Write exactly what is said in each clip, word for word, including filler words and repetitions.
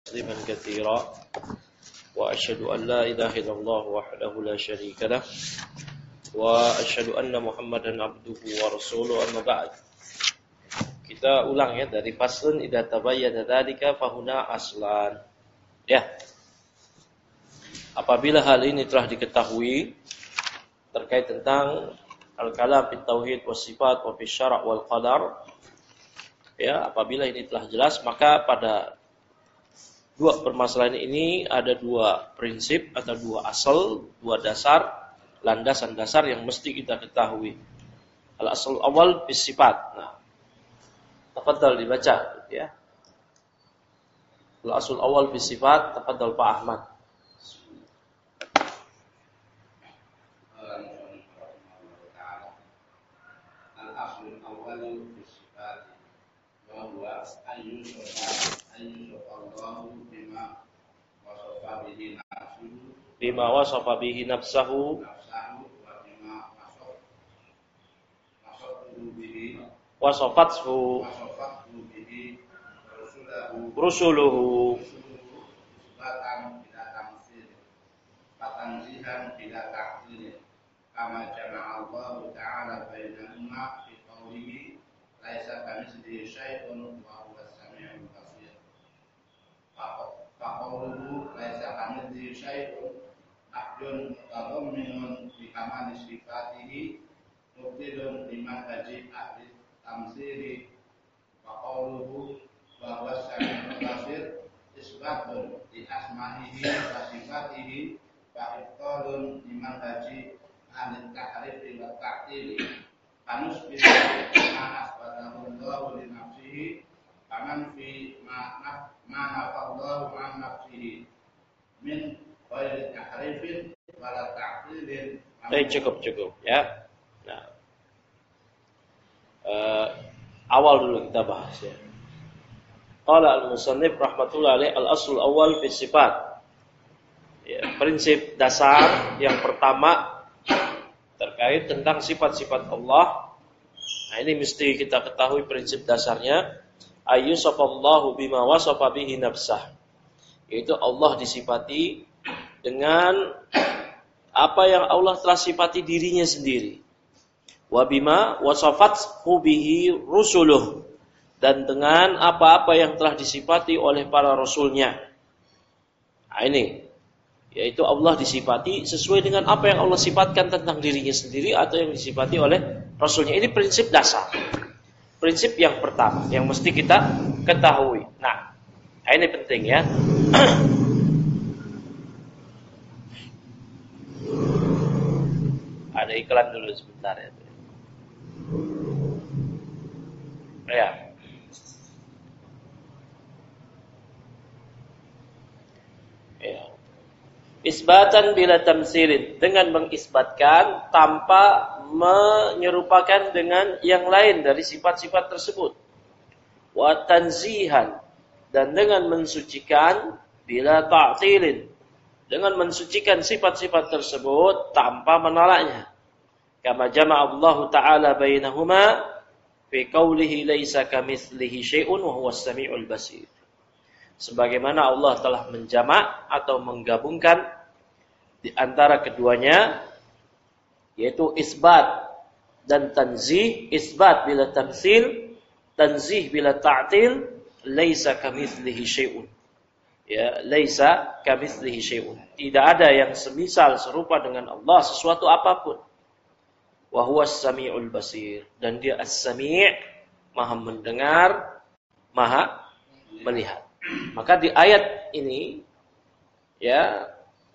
تسليما كثيرا وأشهد أن لا إله إلا الله وحده لا شريك له وأشهد أن محمدا عبده ورسوله أما بعد. Kita ulang ya dari faslun idza tabayyana dzalika fahuna aslan. Ya. Apabila hal ini telah diketahui terkait tentang al-kalam fit tauhid was sifat wa fi syara' wal qadar, ya, apabila ini telah jelas, maka pada dua permasalahan ini ada dua prinsip atau dua asal, dua dasar, landasan dasar yang mesti kita ketahui. Al-asal awal bis sifat. Nah, tafadhal dibaca ya. Al-asal awal bis sifat, tafadhal Pak Ahmad. Al-asal awal bis sifat wa huwa ayyusha ayyushallahu bima wasafa bihi nafsuhu Bima wasafa bihi nafsahu nafsahu wa bima wasaf wasafu bihi wasafathu wasafathu bihi rasulahu rusuluhu batang bila tamsil batanzihan bila ta'til kama jama'a Allah ta'ala bainahuma fi qawlihi laisa kamitslihi syai'un wa huwa as-sami'ul basir. Faqawluhu laisa kamitslihi syai'un ahdun tadamminun bi kamali sifatihi mubtilun liman haji ahli tamsiri. Faqawluhu wa huwa as-sami'ul basir isbatun li asma'ihi wa sifatihi wa ibtalun liman haji ahli tahrifi wa ta'tili. Kanus bi ma asbatahu Allah li nafsihi kaman fi ma naf ma nafallahu an nafsihi min ghairi tahrifin wala ta'tilin. Eh cukup cukup ya. Nah, uh, awal dulu kita bahas ya. Qala al-musannif rahmatullahi alaihi al-asl awal fi sifat. Ya, prinsip dasar yang pertama terkait tentang sifat-sifat Allah. Nah, ini mesti kita ketahui prinsip dasarnya. Ayyusafallahu bima wasafa bihi nafsah. Yaitu Allah disifati dengan apa yang Allah telah sifati dirinya sendiri. Wa bima wasafathu bihi rusuluh. Dan dengan apa-apa yang telah disifati oleh para rasulnya. Nah, ini yaitu Allah disifati sesuai dengan apa yang Allah sifatkan tentang dirinya sendiri atau yang disifati oleh Rasulnya. Ini prinsip dasar. Prinsip yang pertama yang mesti kita ketahui. Nah, ini penting ya. Ada iklan dulu sebentar ya. Ya. Ya. Isbatan bila tamsilin, dengan mengisbatkan tanpa menyerupakan dengan yang lain dari sifat-sifat tersebut. Wa tanzihan, dan dengan mensucikan bila ta'tilin, dengan mensucikan sifat-sifat tersebut tanpa menolaknya. Kama jama'a Allah Ta'ala bainahuma fi qawlihi laisa kamitslihi syai'un wa huwas sami'ul basir. Sebagaimana Allah telah menjamak atau menggabungkan di antara keduanya, yaitu isbat dan tanzih. Isbat bila tamtsil, tanzih bila ta'til. Laisa kamitslihi syai'un. Ya, laisa kamitslihi syai'un. Tidak ada yang semisal serupa dengan Allah sesuatu apapun. Wa huwas sami'ul basir, dan dia as-sami', maha mendengar, maha melihat. Maka di ayat ini ya,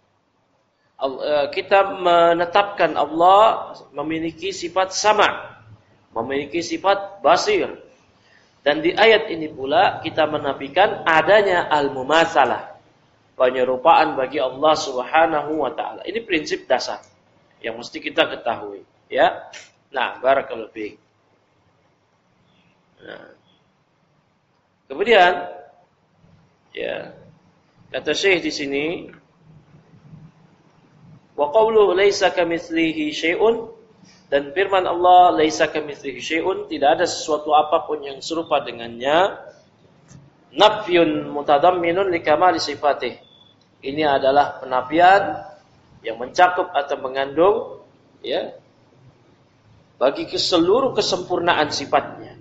kita menetapkan Allah memiliki sifat sama, memiliki sifat basir. Dan di ayat ini pula kita menafikan adanya al-mumatsalah, penyerupaan bagi Allah Subhanahu wa taala. Ini prinsip dasar yang mesti kita ketahui, ya. Nah, barakallahu fiik. Nah. Kemudian ya, kata Syekh di sini, wa qawluhu laisa kamitslihi syai'un, dan firman Allah laisa kamitslihi syai'un, tidak ada sesuatu apapun yang serupa dengannya. nafyun mutadamminun likamali sifatih. Ini adalah penafian yang mencakup atau mengandung ya bagi keseluruh kesempurnaan sifatnya.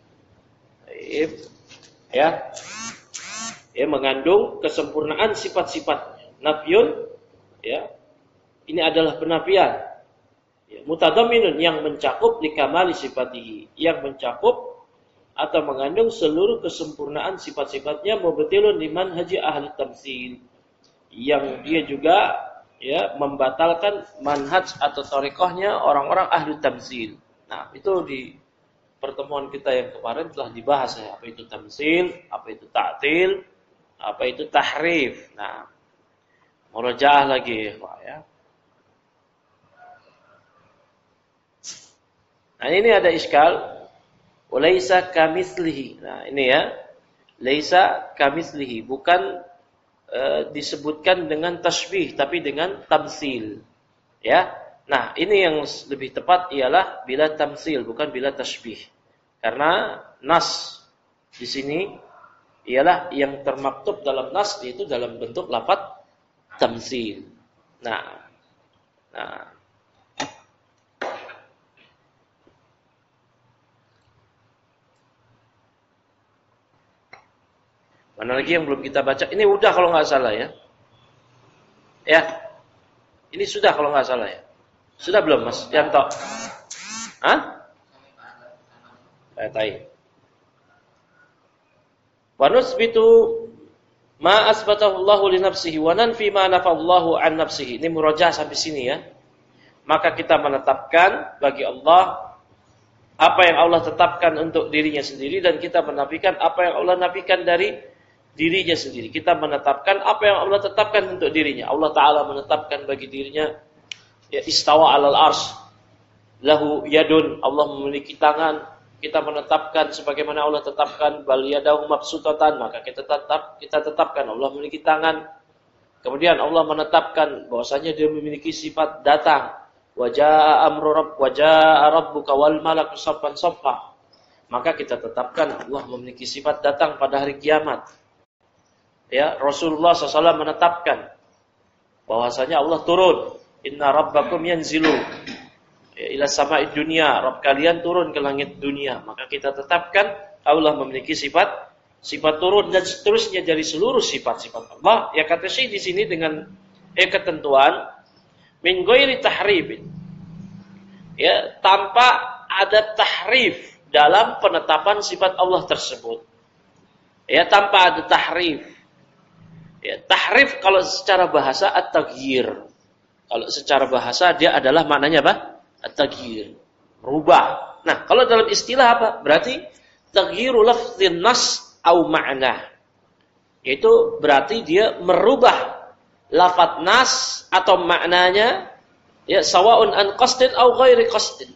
Ya. Ya, mengandung kesempurnaan sifat-sifatnya. Nafyun ya. Ini adalah penafian. Ya, mutadamminun yang mencakup likamali sifatihi, yang mencakup atau mengandung seluruh kesempurnaan sifat-sifatnya, mubtilun liman haji ahli tamtsil, yang dia juga ya membatalkan manhaj atau thariqahnya orang-orang ahli tamtsil. Nah, itu di pertemuan kita yang kemarin telah dibahas ya, apa itu tamtsil, apa itu ta'til, apa itu tahrif. Nah, murajaah lagi Pak ya. Nah, ini ada iskal. Walaisa kamitslihi. Nah, ini ya. Laisa kamitslihi, bukan e, disebutkan dengan tasbih tapi dengan tamtsil. Ya. Nah, ini yang lebih tepat ialah bila tamtsil, bukan bila tasbih. Karena nas di sini ialah yang termaktub dalam nas yaitu dalam bentuk lafaz tamtsil. Nah. Nah, mana lagi yang belum kita baca? Ini udah kalau nggak salah ya. Ya. Ini sudah kalau nggak salah ya. Sudah belum Mas Yanto? Hah? Saya tahu. Wa nusbitu ma asbatahu Allahu li nafsihi wa nanfi ma nafallahu an nafsihi. Ini murajaah sampai sini ya. Maka kita menetapkan bagi Allah apa yang Allah tetapkan untuk dirinya sendiri dan kita menafikan apa yang Allah nafikan dari dirinya sendiri. Kita menetapkan apa yang Allah tetapkan untuk dirinya. Allah Ta'ala menetapkan bagi dirinya ya, istawa alal arsh, lahu yadun, Allah memiliki tangan. Kita menetapkan sebagaimana Allah tetapkan bal yadahu mabsutatan, maka kita tetap kita tetapkan Allah memiliki tangan. Kemudian Allah menetapkan bahwasanya dia memiliki sifat datang. Wajaa amru rabb wajaa rabbuka wal malaku saffan saffa. Maka kita tetapkan Allah memiliki sifat datang pada hari kiamat. Ya, Rasulullah shallallahu alaihi wasallam menetapkan bahwasanya Allah turun. Inna rabbakum yanzilu ya, ila sama'id dunya. Rabb kalian turun ke langit dunia. Maka kita tetapkan Allah memiliki sifat sifat turun dan seterusnya dari seluruh sifat-sifat Allah. Ya kata Syekh di sini dengan eh, ketentuan min ghairi tahrif. Ya, tanpa ada tahrif dalam penetapan sifat Allah tersebut. Ya, tanpa ada tahrif. Ya, tahrif kalau secara bahasa at-taghyir. Kalau secara bahasa dia adalah maknanya apa? At-taghyir. Merubah. Nah, kalau dalam istilah apa? Berarti taghyiru lafdhin nas au ma'na. Yaitu berarti dia merubah lafaz nas atau maknanya ya sawaun an qasdin au ghairi qasdin.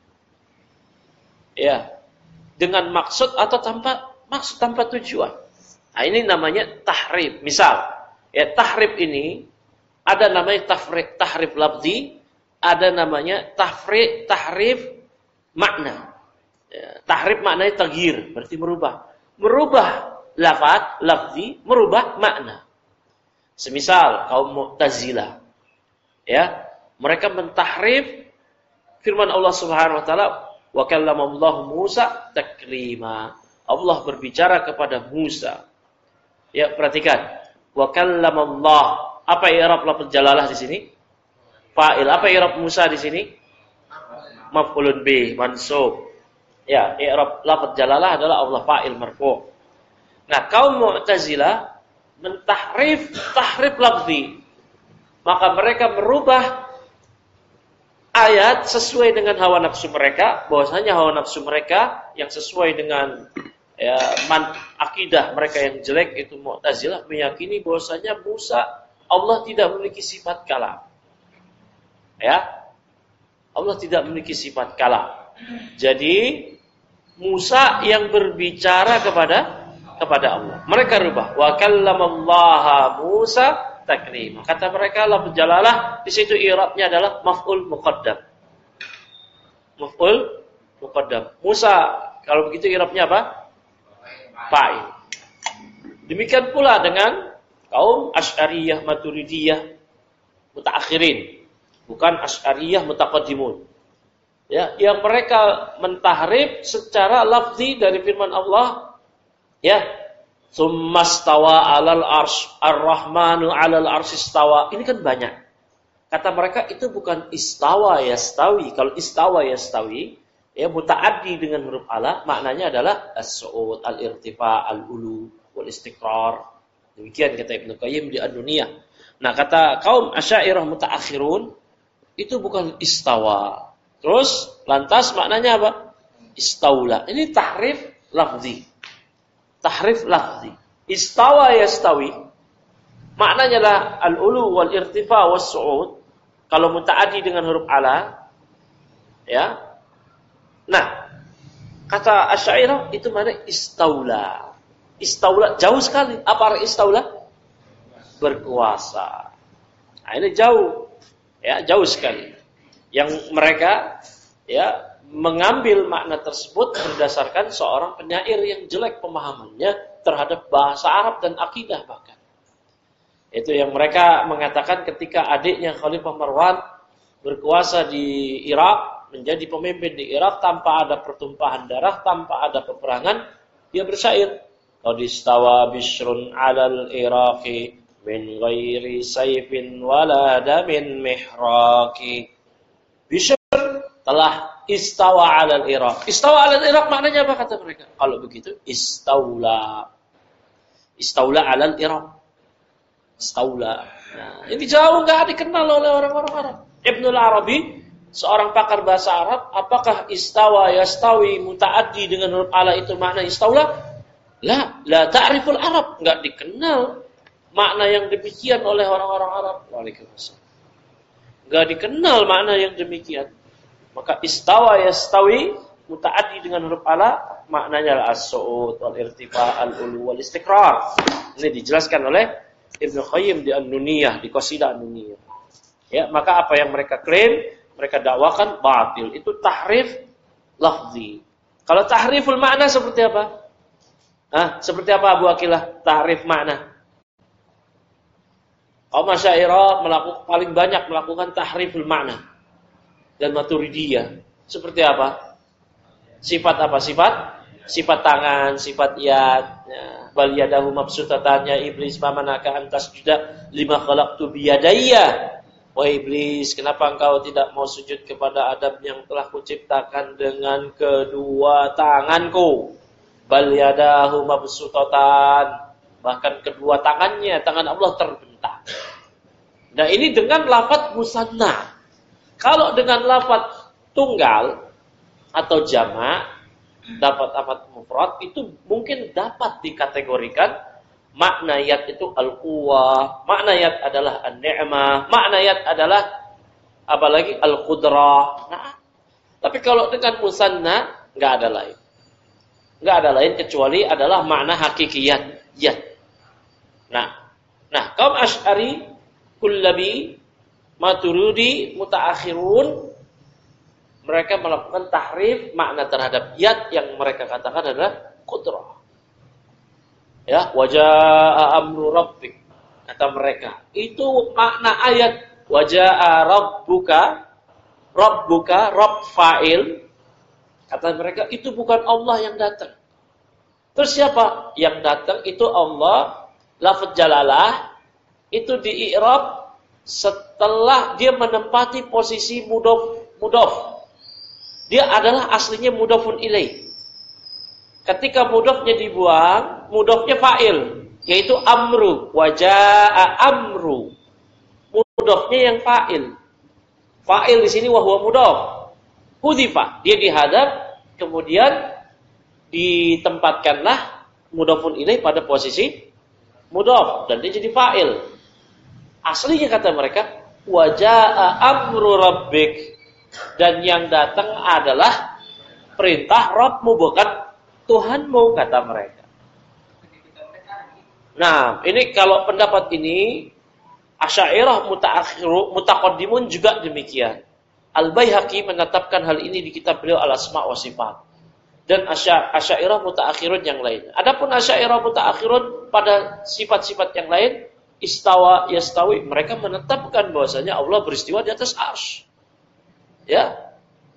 Ya. Dengan maksud atau tanpa maksud, tanpa tujuan. Nah, ini namanya tahrif. Misal, ya tahrif ini ada namanya tafriq, tahrif lafzi, ada namanya tafriq, tahrif makna. Ya, tahrif maknanya taghyir, berarti merubah. Merubah lafaz, lafzi, merubah makna. Semisal kaum Mu'tazilah, ya, mereka mentahrif firman Allah Subhanahu wa taala, wa kallamallahu Musa taklima. Allah berbicara kepada Musa. Ya, perhatikan. Wa kallamallah. Apa i'rab lafaz jalalah di sini? Fa'il. Apa i'rab Musa di sini? Maf'ulun bih, mansub. Ya, i'rab lafaz jalalah adalah Allah fa'il marfu'. Nah, kaum Mu'tazilah mentahrif tahrif lafzi. Maka mereka merubah ayat sesuai dengan hawa nafsu mereka, bahwasanya hawa nafsu mereka yang sesuai dengan ya, man, akidah mereka yang jelek itu Mu'tazilah meyakini bahwasanya Musa Allah tidak memiliki sifat kalam. Ya. Allah tidak memiliki sifat kalam. Jadi Musa yang berbicara kepada kepada Allah. Mereka rubah wa kallamallaha Musa taklima. Kata mereka lafaz jalalah di situ i'rabnya adalah maf'ul muqaddam. Maf'ul muqaddam. Musa kalau begitu i'rabnya apa? Fa'il. Demikian pula dengan kaum Asy'ariyah, Maturidiyah, mutaakhirin, bukan Asy'ariyah mutaqaddimun. Ya, yang mereka mentahrif secara lafzi dari firman Allah, ya, tsummastawa 'alal arsy, ar-rahmanu 'alal arsy istawa. Ini kan banyak. Kata mereka itu bukan istawa yastawi. Kalau istawa yastawi, ya mutaaddi dengan huruf ala, maknanya adalah as-su'ud, al-irtifa, al-ulu, wal istiqrar. Demikian kata Ibnu Qayyim di An-Nuniyah. Nah, kata kaum Asy'ariyah mutaakhirun itu bukan istawa. Terus lantas maknanya apa? Istaula. Ini tahrif lafzi. Tahrif lafzi. Istawa yastawi maknanya adalah al-ulu wal irtifa was su'ud. Kalau mutaaddi dengan huruf ala, ya. Nah, kata Asy'ariyah itu mana istaula. Istaula jauh sekali. Apa arti istaula? Berkuasa. Nah, ini jauh. Ya, jauh sekali. Yang mereka ya mengambil makna tersebut berdasarkan seorang penyair yang jelek pemahamannya terhadap bahasa Arab dan akidah bahkan. Itu yang mereka mengatakan ketika adiknya Khalifah Marwan berkuasa di Irak, menjadi pemimpin di Irak tanpa ada pertumpahan darah, tanpa ada peperangan, dia bersyair, qad istawa bishrun 'alal iraqi min ghairi sayfin wala damin mihraqi. Bishr telah istawa 'alal iraq. Istawa 'alal iraq maknanya apa kata mereka? Kalau begitu istaula. Istaula 'alal iraq. Istaula. Nah, ini jauh enggak dikenal oleh orang-orang Arab. Ibnul Arabi, seorang pakar bahasa Arab, apakah istawa yastawi mutaaddi dengan huruf ala itu makna istaula? La, la ta'riful Arab, enggak dikenal makna yang demikian oleh orang-orang Arab. Waalaikumsalam. Enggak dikenal makna yang demikian. Maka istawa yastawi mutaaddi dengan huruf ala maknanya al-as-su'ud wal irtifa al-ulu wal istiqrar. Ini dijelaskan oleh Ibnu Qayyim di An-Nuniyah, di Qasidah An-Nuniyah. Ya, maka apa yang mereka klaim, mereka dakwakan batil. Itu tahrif lafzi. Kalau tahriful makna seperti apa? Hah? Seperti apa Abu Aqilah? Tahrif makna. Kaum Asy'ariyah melakukan paling banyak melakukan tahriful makna. Dan Maturidiyah seperti apa? Sifat apa? Sifat sifat tangan, sifat yad, ya. Bal yadahu mabsutatan, ya iblis famanaka antas juda lima khalaqtu biyadayya. Wahai iblis, kenapa engkau tidak mau sujud kepada Adam yang telah kuciptakan dengan kedua tanganku? Bal yadahu mabsutatan, bahkan kedua tangannya, tangan Allah terbentang. Nah, ini dengan lafaz musanna. Kalau dengan lafaz tunggal atau jamak, dapat lafaz mufrad itu mungkin dapat dikategorikan makna yad itu al-quwah, makna yad adalah an-ni'mah, makna yad adalah apalagi al-qudrah. Nah, tapi kalau dengan musanna enggak ada lain. Enggak ada lain kecuali adalah makna hakikiyat yad. Nah, nah kaum Asy'ari, Kullabi, Maturidi, mutaakhirun mereka melakukan tahrif makna terhadap yad yang mereka katakan adalah qudrah. Ya, wajaa amru rabbik kata mereka. Itu makna ayat wajaa rabbuka, rabbuka rabb fa'il. Kata mereka itu bukan Allah yang datang. Terus siapa yang datang? Itu Allah. Lafaz jalalah itu di i'rab setelah dia menempati posisi mudhof mudhof. Dia adalah aslinya mudhofun ilaih. Ketika mudhofnya dibuang, mudhofnya fa'il, yaitu amru, wajaa amru. Mudhofnya yang fa'il. Fa'il di sini wa huwa mudhof. Hudhifa, dia dihadap, kemudian ditempatkanlah mudhofun ilaih pada posisi mudhof dan dia jadi fa'il. Aslinya kata mereka wajaa amru rabbik. Dan yang datang adalah perintah Rabbmu, bukan Tuhanmu, kata mereka. Nah, ini kalau pendapat ini Asy'ariyah mutaakhiru mutaqaddimun juga demikian. Al-Baihaqi menetapkan hal ini di kitab beliau Al-Asma' wa Sifat. dan Asy'ariyah mutaakhirun yang lain. Adapun Asy'ariyah mutaakhirun pada sifat-sifat yang lain, istawa, yastawi, mereka menetapkan bahwasanya Allah beristiwa di atas arsy. Ya.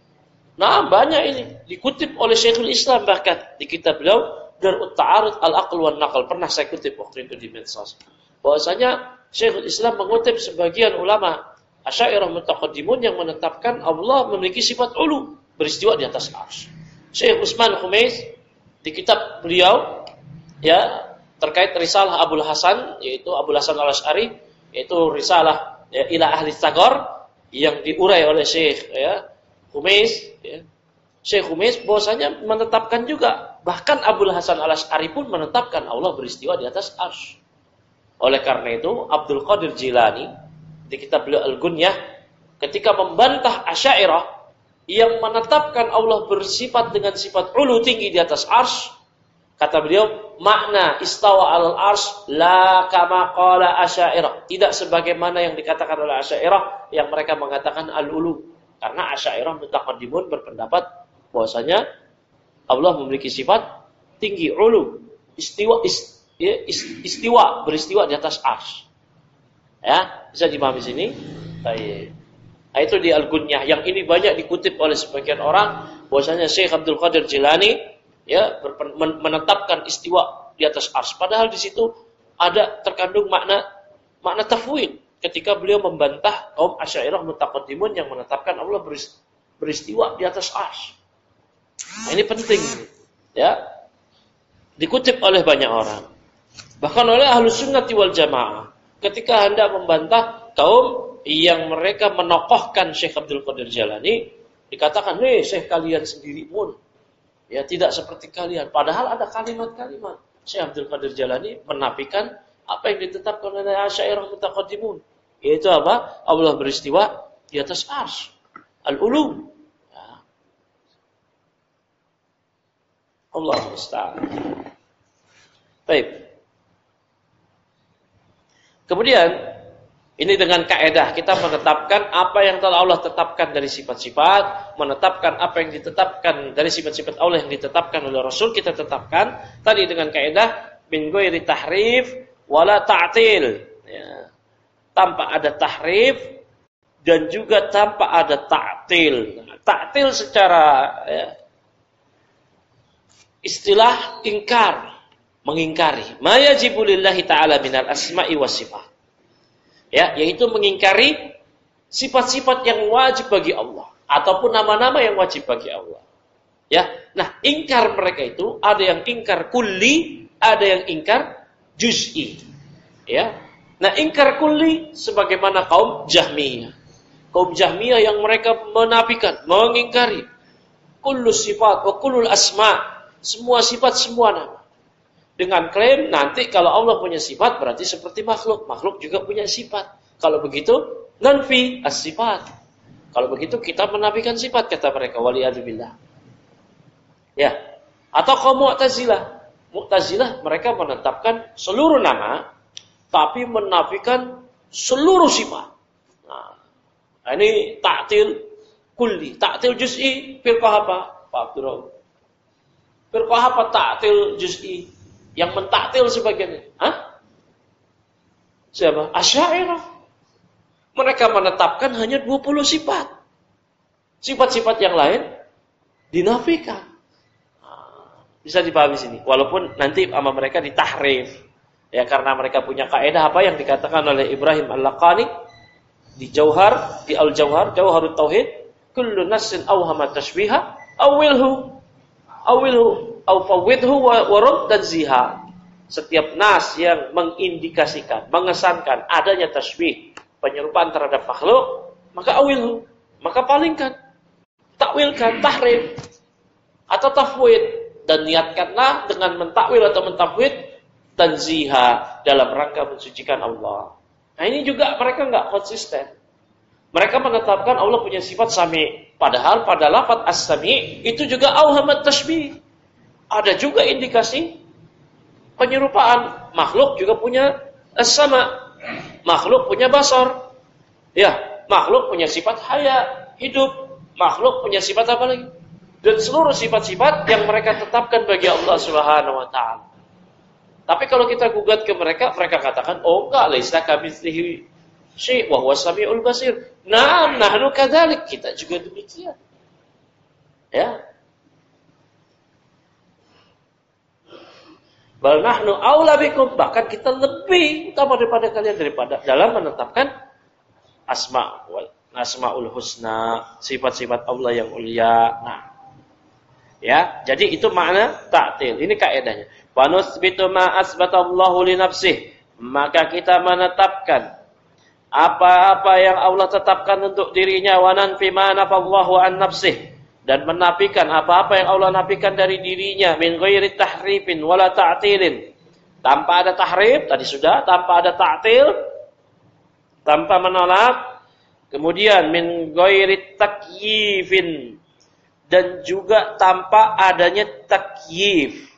Nah, banyak ini dikutip oleh Syekhul Islam bahkan di kitab beliau Dar'ut Ta'arud Al-Aql wan Naql, pernah saya kutip waktu itu di medsos. Bahwasanya Syekhul Islam mengutip sebagian ulama Asy'ariyah mutaqaddimun yang menetapkan Allah memiliki sifat ulu, beristiwa di atas arsy. Syekh Utsman Khumis di kitab beliau ya terkait risalah Abul Hasan, yaitu Abul Hasan Al-Asy'ari, yaitu risalah ya, ila ahli Tsaghar yang diurai oleh Syekh ya Khumis ya. Syekh Khumis bahwasanya menetapkan juga, bahkan Abul Hasan Al-Asy'ari pun menetapkan Allah beristiwa di atas arsy. Oleh karena itu Abdul Qadir Jilani di kitab beliau Al-Gunyah ketika membantah Asy'ariyah yang menetapkan Allah bersifat dengan sifat ulu tinggi di atas arsy, kata beliau, makna istawa alal arsy la kama qala Asy'ariyah, tidak sebagaimana yang dikatakan oleh Asy'ariyah yang mereka mengatakan al-ulu. Karena Asy'ariyah mutaqaddimun berpendapat bahwasanya Allah memiliki sifat tinggi, ulu, istiwa, ist, ya, istiwa, beristiwa di atas arsy. Ya, bisa dipahami sini? Baik. Nah, itu di Al-Gunyah. Yang ini banyak dikutip oleh sebagian orang bahwasanya Syekh Abdul Qadir Jilani ya menetapkan istiwa di atas arsy. Padahal di situ ada terkandung makna makna tafwid ketika beliau membantah kaum Asy'ariyah mutaqaddimun yang menetapkan Allah beristiwa di atas arsy. Nah, ini penting ya. Dikutip oleh banyak orang. Bahkan oleh Ahlus Sunnah wal Jamaah ketika hendak membantah kaum yang mereka menokohkan Syekh Abdul Qadir Jilani, dikatakan, "Nih, Syekh kalian sendiri pun ya tidak seperti kalian." Padahal ada kalimat-kalimat Syekh Abdul Qadir Jilani menafikan apa yang ditetapkan oleh Asy'ariyah mutaqaddimun, yaitu apa? Allah beristiwa di atas arsy. Al-ulu. Ya. Allah musta'an. Baik. Kemudian ini dengan kaedah kita menetapkan apa yang telah Allah tetapkan dari sifat-sifat, menetapkan apa yang ditetapkan dari sifat-sifat Allah yang ditetapkan oleh Rasul, kita tetapkan tadi dengan kaedah min ghairi tahrif wala ta'til, ya. Tanpa ada tahrif dan juga tanpa ada ta'til. Nah, ta'til secara ya, istilah ingkar, mengingkari ma yajibu lillahi ta'ala minal asma'i was sifat. Ya, yaitu mengingkari sifat-sifat yang wajib bagi Allah ataupun nama-nama yang wajib bagi Allah. Ya, nah ingkar mereka itu ada yang ingkar kulli, ada yang ingkar juz'i. Ya, nah ingkar kulli sebagaimana kaum Jahmiyah, kaum Jahmiyah yang mereka menafikan, mengingkari kullu sifat wa kullul asma, semua sifat semua nama. Dengan klaim nanti kalau Allah punya sifat berarti seperti makhluk. Makhluk juga punya sifat. Kalau begitu, nanfi as-sifat. Kalau begitu kita menafikan sifat, kata mereka. Waliyadzubillah. Ya. Atau kaum Mu'tazilah. Mu'tazilah mereka menetapkan seluruh nama, tapi menafikan seluruh sifat. Nah, ini ta'til kulli. Ta'til juz'i, firqah apa? Pak Abdurrahman. Firqah apa ta'til juz'i? Yang mentaktil sebagiannya. Hah? Siapa? Asy'ariyah. Mereka menetapkan hanya dua puluh sifat. Sifat-sifat yang lain dinafikan. Nah, bisa dipahami sini. Walaupun nanti sama mereka ditahrif. Ya, karena mereka punya kaidah apa yang dikatakan oleh Ibrahim Al-Laqani di Jauhar, di Al-Jauhar, Jauharut Tauhid, kullu nassin awhama tashbiha awilhu awilhu au fawwidhu wa rud dan ziha. Setiap nas yang mengindikasikan, mengesankan adanya tasbih, penyerupaan terhadap makhluk, maka awilhu, maka palingkan, takwilkan, tahrif atau tafwid, dan niatkanlah dengan mentakwil atau mentafwid tanziha, dalam rangka mensucikan Allah. Nah, ini juga mereka enggak konsisten. Mereka menetapkan Allah punya sifat sami, padahal pada lafaz as-sami itu juga auhamat tashbih. Ada juga indikasi penyerupaan. Makhluk juga punya as-sama. Makhluk punya basar. Ya, makhluk punya sifat haya, hidup. Makhluk punya sifat apa lagi? dan seluruh sifat-sifat yang mereka tetapkan bagi Allah Subhanahu wa taala. Tapi kalau kita gugat ke mereka, mereka katakan, "Oh enggak, laisa kamitslihi syai' wa huwas samiul basir." Naam, nahnu kadzalik, kita juga demikian. Ya. Bal nahnu aula bikum, bahkan kita lebih utama daripada kalian daripada dalam menetapkan asma wal asmaul husna, sifat-sifat Allah yang mulia. Nah, ya, jadi itu makna ta'til. Ini kaidahnya. Wa nusbitu ma asbatallahu li nafsihi, maka kita menetapkan apa-apa yang Allah tetapkan untuk dirinya, wa nanfi ma nafallahu an nafsihi, dan menafikan apa-apa yang Allah nafikan dari dirinya, min ghairi tahrifin wala ta'tilin, tanpa ada tahrif, tadi sudah, tanpa ada ta'til, tanpa menolak, kemudian min ghairi takyifin, dan juga tanpa adanya takyif.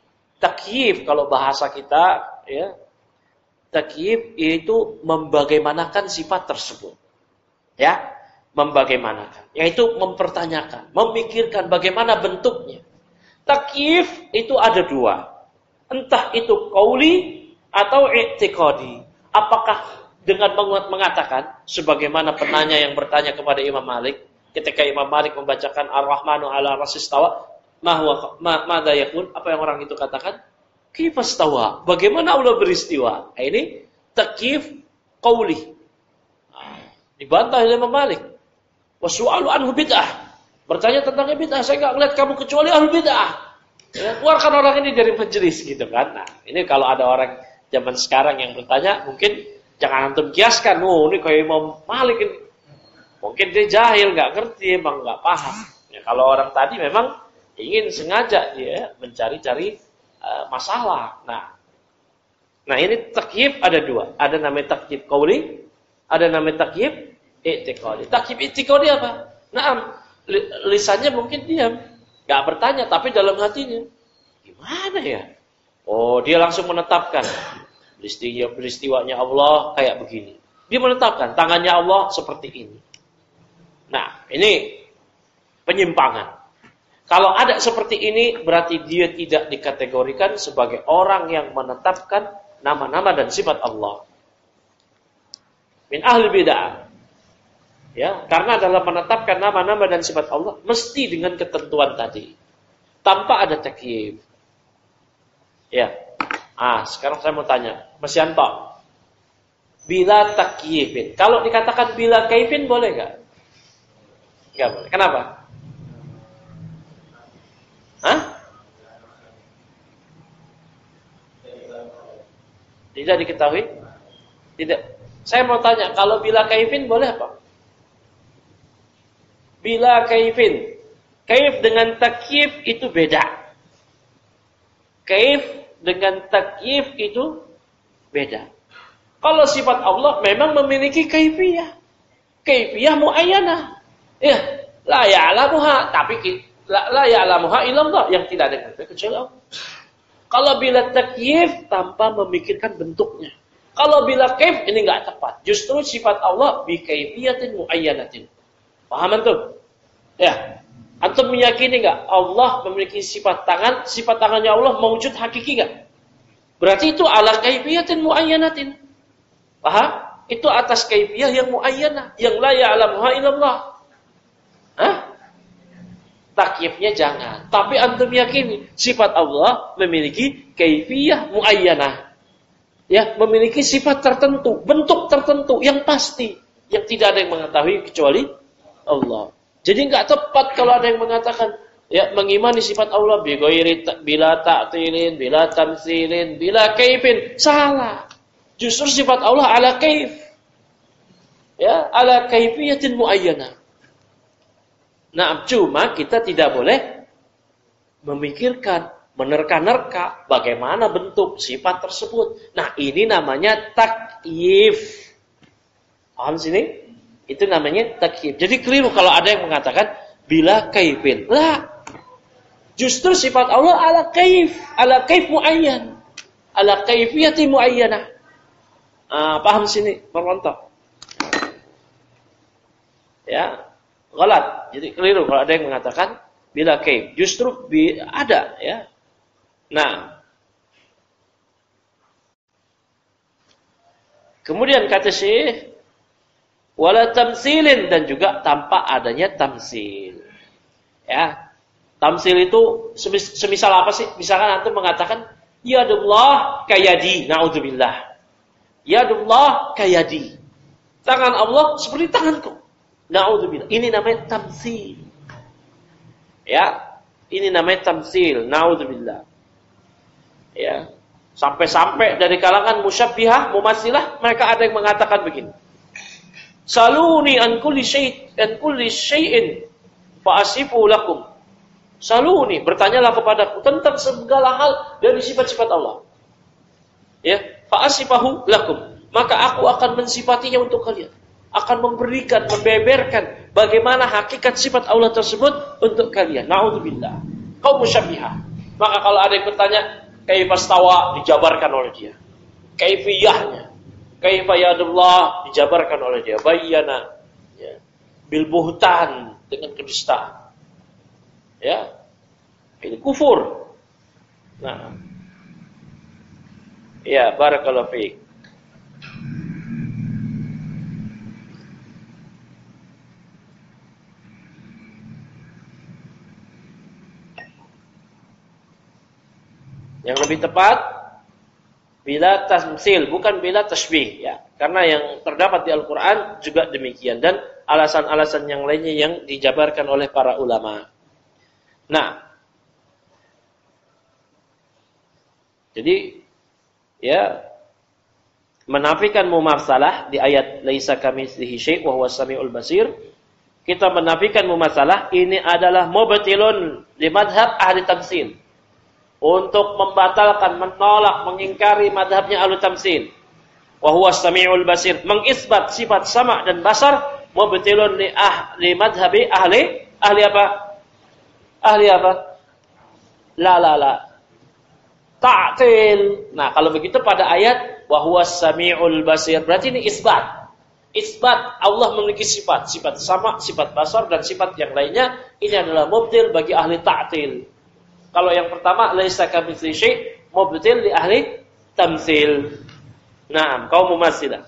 Takyif kalau bahasa kita, ya, takyif itu membagaimanakan sifat tersebut, ya. Membagaimanakan, yaitu mempertanyakan, memikirkan bagaimana bentuknya. Takyif itu ada dua, entah itu qauli atau i'tiqadi. Apakah dengan mengatakan, sebagaimana penanya yang bertanya kepada Imam Malik, ketika Imam Malik membacakan Ar-Rahmanu ala arsyis tawa, ma huwa ma madza yakun, apa yang orang itu katakan? Kifas tawa, bagaimana Allah beristiwa? Nah, ini takyif qauli. Nah, dibantah oleh Imam Malik. Wasu'alu anhu bid'ah. Bertanya tentang bid'ah, saya enggak melihat kamu kecuali ahli bid'ah. Ya, keluarkan orang ini dari majelis gitu kan. Nah, ini kalau ada orang zaman sekarang yang bertanya, mungkin jangan antum kiaskan, oh ini kayak Imam Malik ini. Mungkin dia jahil, enggak ngerti, emang enggak paham. Ya, kalau orang tadi memang ingin sengaja dia mencari-cari uh, masalah. Nah, nah ini takyif ada dua. Ada namanya takyif qauli, ada namanya takyif i'tiqadi. Takyif i'tiqadi apa? Naam, lisannya mungkin diam, enggak bertanya, tapi dalam hatinya gimana ya? Oh, dia langsung menetapkan peristiwa peristiwanya Allah kayak begini. Dia menetapkan tangannya Allah seperti ini. Nah, ini penyimpangan. Kalau ada seperti ini, berarti dia tidak dikategorikan sebagai orang yang menetapkan nama-nama dan sifat Allah. Min ahli bid'ah. Ya, karena dalam menetapkan nama-nama dan sifat Allah mesti dengan ketentuan tadi, tanpa ada takyif. Ya. Ah, sekarang saya mau tanya, Mas Yanto. Bila takyifin. Kalau dikatakan bila kaifin boleh enggak? Enggak boleh. Kenapa? Hah? Tidak diketahui? Tidak. Saya mau tanya, kalau bila kaifin boleh apa? Bila kaifin. Kaif dengan takyif itu beda. Kaif dengan takyif itu beda. Kalau sifat Allah memang memiliki kaifiyah. Kaifiyah muayyanah. Ya, la ya'lamuha, tapi la, la ya'lamuha illallah, yang tidak ada yang kecuali Allah. Kalau bila takyif tanpa memikirkan bentuknya. Kalau bila kaif ini enggak tepat. Justru sifat Allah bi kaifiyatin muayyanatin. Paham antum? Ya. Antum meyakini enggak Allah memiliki sifat tangan, sifat tangannya Allah mewujud hakiki enggak? Berarti itu ala kaifiyatin muayyanatin. Paham? Itu atas kaifiyah yang muayyanah, yang la ya'lamuha illallah. Hah? Takyifnya jangan. Tapi antum yakini sifat Allah memiliki kaifiyah muayyanah. Ya, memiliki sifat tertentu, bentuk tertentu yang pasti, yang tidak ada yang mengetahui kecuali Allah. Jadi enggak tepat kalau ada yang mengatakan ya mengimani sifat Allah bi ghairi bila ta'tilin, bila tamtsilin, bila kaifin. Salah. Justru sifat Allah ala kaif. Ya, ala kaifiyatin muayyanah. Nah, cuma kita tidak boleh memikirkan, menerka-nerka bagaimana bentuk sifat tersebut. Nah, ini namanya takyif. Paham sini? Itu namanya takyif. Jadi keliru kalau ada yang mengatakan bila kaifin. Lah. Justru sifat Allah ala kaif, ala kaif muayyan. Ala kaifiyati muayyanah. Ah, paham sini, merontok. Ya, galat. Jadi keliru kalau ada yang mengatakan bila kaif. Justru bi, ada ya. Nah, kemudian kata Syekh, wala tamsilin, dan juga tanpa adanya tamsil. Ya. Tamsil itu semisal apa sih? Misalkan antum mengatakan yadullah kayadi, naudzubillah. Yadullah kayadi. Tangan Allah seperti tanganku. Naudzubillah. Ini namanya tamsil. Ya. Ini namanya tamsil, naudzubillah. Ya, sampai-sampai dari kalangan musyabbihah, mumatsilah, mereka ada yang mengatakan begini. Saluni an kulli syai' an kulli syai'in fa asifu lakum. Saluni, bertanyalah kepadaku tentang segala hal dari sifat-sifat Allah. Ya, fa asifahu lakum. Maka aku akan mensifatinya untuk kalian. Akan memberikan, membeberkan bagaimana hakikat sifat Allah tersebut untuk kalian. Naudzubillah. Kaum musyabbihah. Maka kalau ada yang bertanya, kaifa stawa, dijabarkan oleh dia. Kaifiyahnya, kaifa yadullah, dijabarkan oleh dia. Bayyana, ya, bil buhtan, dengan kedustaan. Ya, ini kufur. Nah, ya, barakallahu fiik. Yang lebih tepat bila tamsil, bukan bila tashbih ya. Karena yang terdapat di Al-Qur'an juga demikian, dan alasan-alasan yang lainnya yang dijabarkan oleh para ulama. Nah, jadi ya, menafikan mumatsalah di ayat laisa kamitslihi syai' wa huwas samiul basir. Kita menafikan mumatsalah ini adalah mubtilun li madhab ahli tamsil. Untuk membatalkan, menolak, mengingkari madhabnya ahlu tamsil. Wa huwa sami'ul basir. Mengisbat sifat sama dan basar. Mubtilun li ahli madhabi ahli. Ahli apa? Ahli apa? La la la. Ta'til. Nah, kalau begitu pada ayat wa huwa sami'ul basir, berarti ini isbat. Isbat Allah memiliki sifat. Sifat sama, sifat basar, dan sifat yang lainnya. Ini adalah mubtil bagi ahli ta'til. Kalau yang pertama laisa kamitslihi syai', mubtil li ahli tamtsil. Naam, kaum mumatsilah.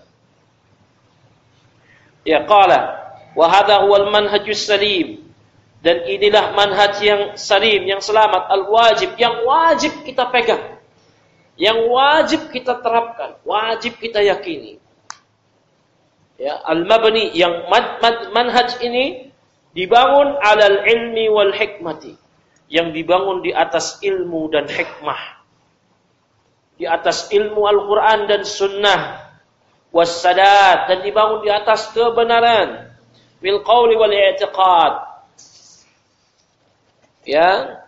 Ya, qala wa hadha huwal manhajus salim. Dan inilah manhaj yang salim, yang selamat, al-wajib, yang wajib kita pegang. Yang wajib kita terapkan, wajib kita yakini. Ya, al-mabni, yang mad, mad, manhaj ini dibangun alal ilmi wal hikmati. Yang dibangun di atas ilmu dan hikmah, di atas ilmu Al-Quran dan Sunnah, wassadat, dan dibangun di atas kebenaran, bil qawli wal i'tiqad, ya,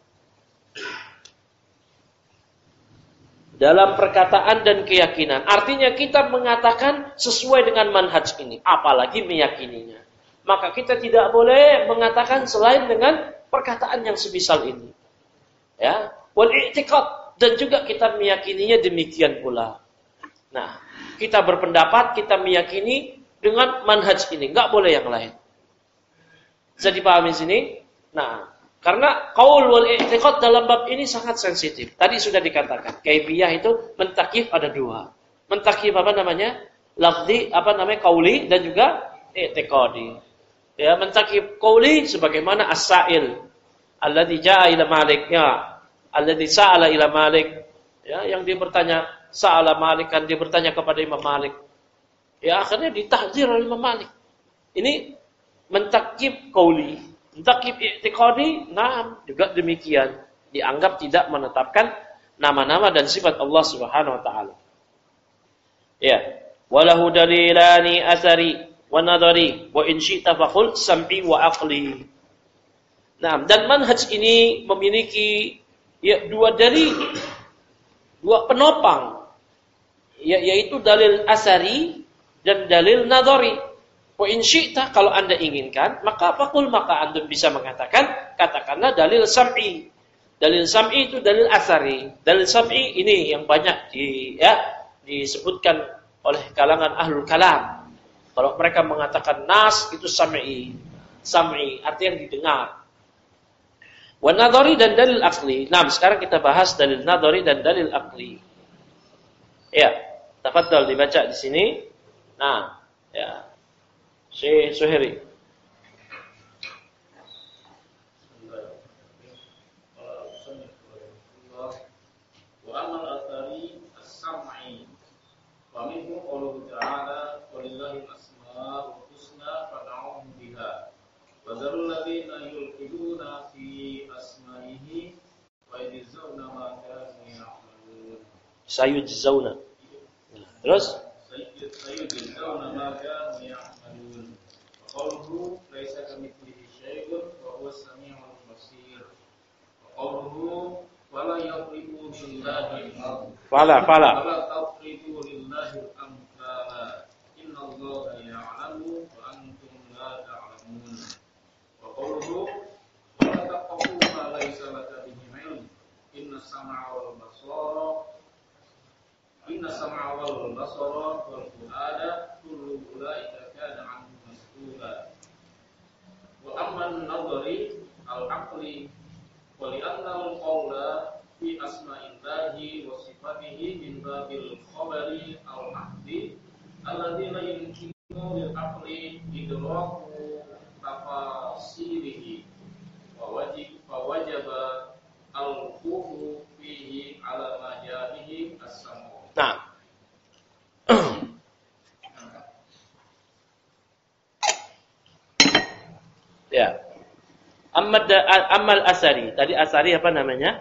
dalam perkataan dan keyakinan. Artinya kita mengatakan sesuai dengan manhaj ini, apalagi meyakininya. Maka kita tidak boleh mengatakan selain dengan perkataan yang semisal ini. Ya, wal i'tiqad, dan juga kita meyakininya demikian pula. Nah, kita berpendapat, kita meyakini dengan manhaj ini, enggak boleh yang lain. Bisa dipahami sini? Nah, karena qaul wal i'tiqad dalam bab ini sangat sensitif. Tadi sudah dikatakan, kaifiyah itu mentakif ada dua. Mentakif apa namanya? Lafzi, apa namanya? Qauli, dan juga i'tiqadi. Ya, mentakif qauli sebagaimana as-sa'il alladzi jaa ila Malik, ya, alladzi sa'ala ila Malik, ya, yang dia bertanya, sa'ala Malik, kan dia bertanya kepada Imam Malik. Ya, akhirnya ditahdzir oleh Imam Malik. Ini mentakif qauli, mentakif i'tiqadi, nah, juga demikian, dianggap tidak menetapkan nama-nama dan sifat Allah Subhanahu wa taala. Ya, walahu dalilani asari wa nadari wa in syi'ta faqul sam'i wa aqli. Nah, dan manhaj ini memiliki ya, dua dalil, dua penopang, ya, yaitu dalil asari dan dalil nadari. Wa in syi'ta, kalau Anda inginkan, maka faqul, maka Anda bisa mengatakan, katakanlah dalil sam'i. Dalil sam'i itu dalil asari. Dalil sam'i ini yang banyak di, ya, disebutkan oleh kalangan ahlul kalam. Kalau mereka mengatakan nas itu sam'i, sam'i artinya yang didengar. Wan nadhari dan dalil akli. Nah, sekarang kita bahas dalil nadhari dan dalil akli. Ya, tafadhal dibaca di sini. Nah, ya. Syekh Suhairi. Wa amal athari as-sam'i wa minhu qawluhu ta'ala walillahi al-asma'ul husna fad'uhu biha wa dharul ladzina yulhiduna fi asma'ihi wa yajzawna ma kanu ya'malun. Sayujzauna. Terus sayujzawna ma kanu ya'malun. Wa qawluhu laisa kamitslihi syai'un wa huwas sami'ul basir. Wa qawluhu wala yaqribu lillahi fala fala wala taqribu lillahi al-amthala innallaha ya'lamu wa antum la ta'lamun. Wa qawluhu wala taqfu ma laysa laka bihi 'ilm inna sam'a wal basara inna sam'a wal basara wal fu'ada kullu ulaika kana 'anhu mas'ula. Wa amma an-nadhari al-'aqli wa li'anna al-qawla fi asma'illahi wa sifatihi min babil khabari al-mahdi alladhi la yumkinu lil aqli idraku tafasirihi wa wajib fa wajaba al-qufu fihi ala majalihi as-samu. Nah. Ya. Amal amal asari. Tadi asari apa namanya?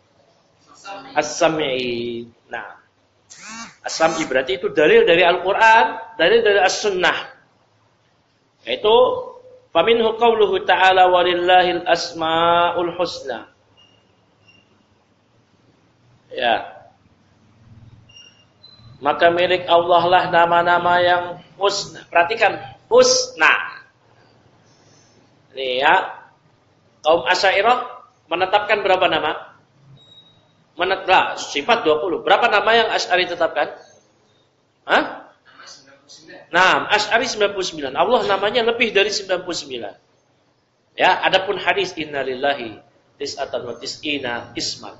As-sam'i. Nah. As-sam'i berarti itu dalil dari Al-Qur'an, dalil dari As-Sunnah. Yaitu faminhu qauluhu ta'ala walillahil asmaul husna. Ya. Maka milik Allah lah nama-nama yang husna. Perhatikan, husna. Ini ya. Kaum Asy'ariyah menetapkan berapa nama? Menetapkan sifat dua puluh. Berapa nama yang Asy'ari tetapkan? Hah? Nah, Asy'ari sembilan puluh sembilan. Allah namanya lebih dari sembilan puluh sembilan. Ya, adapun hadis innalillahi tis'atan wa tis'ina isman.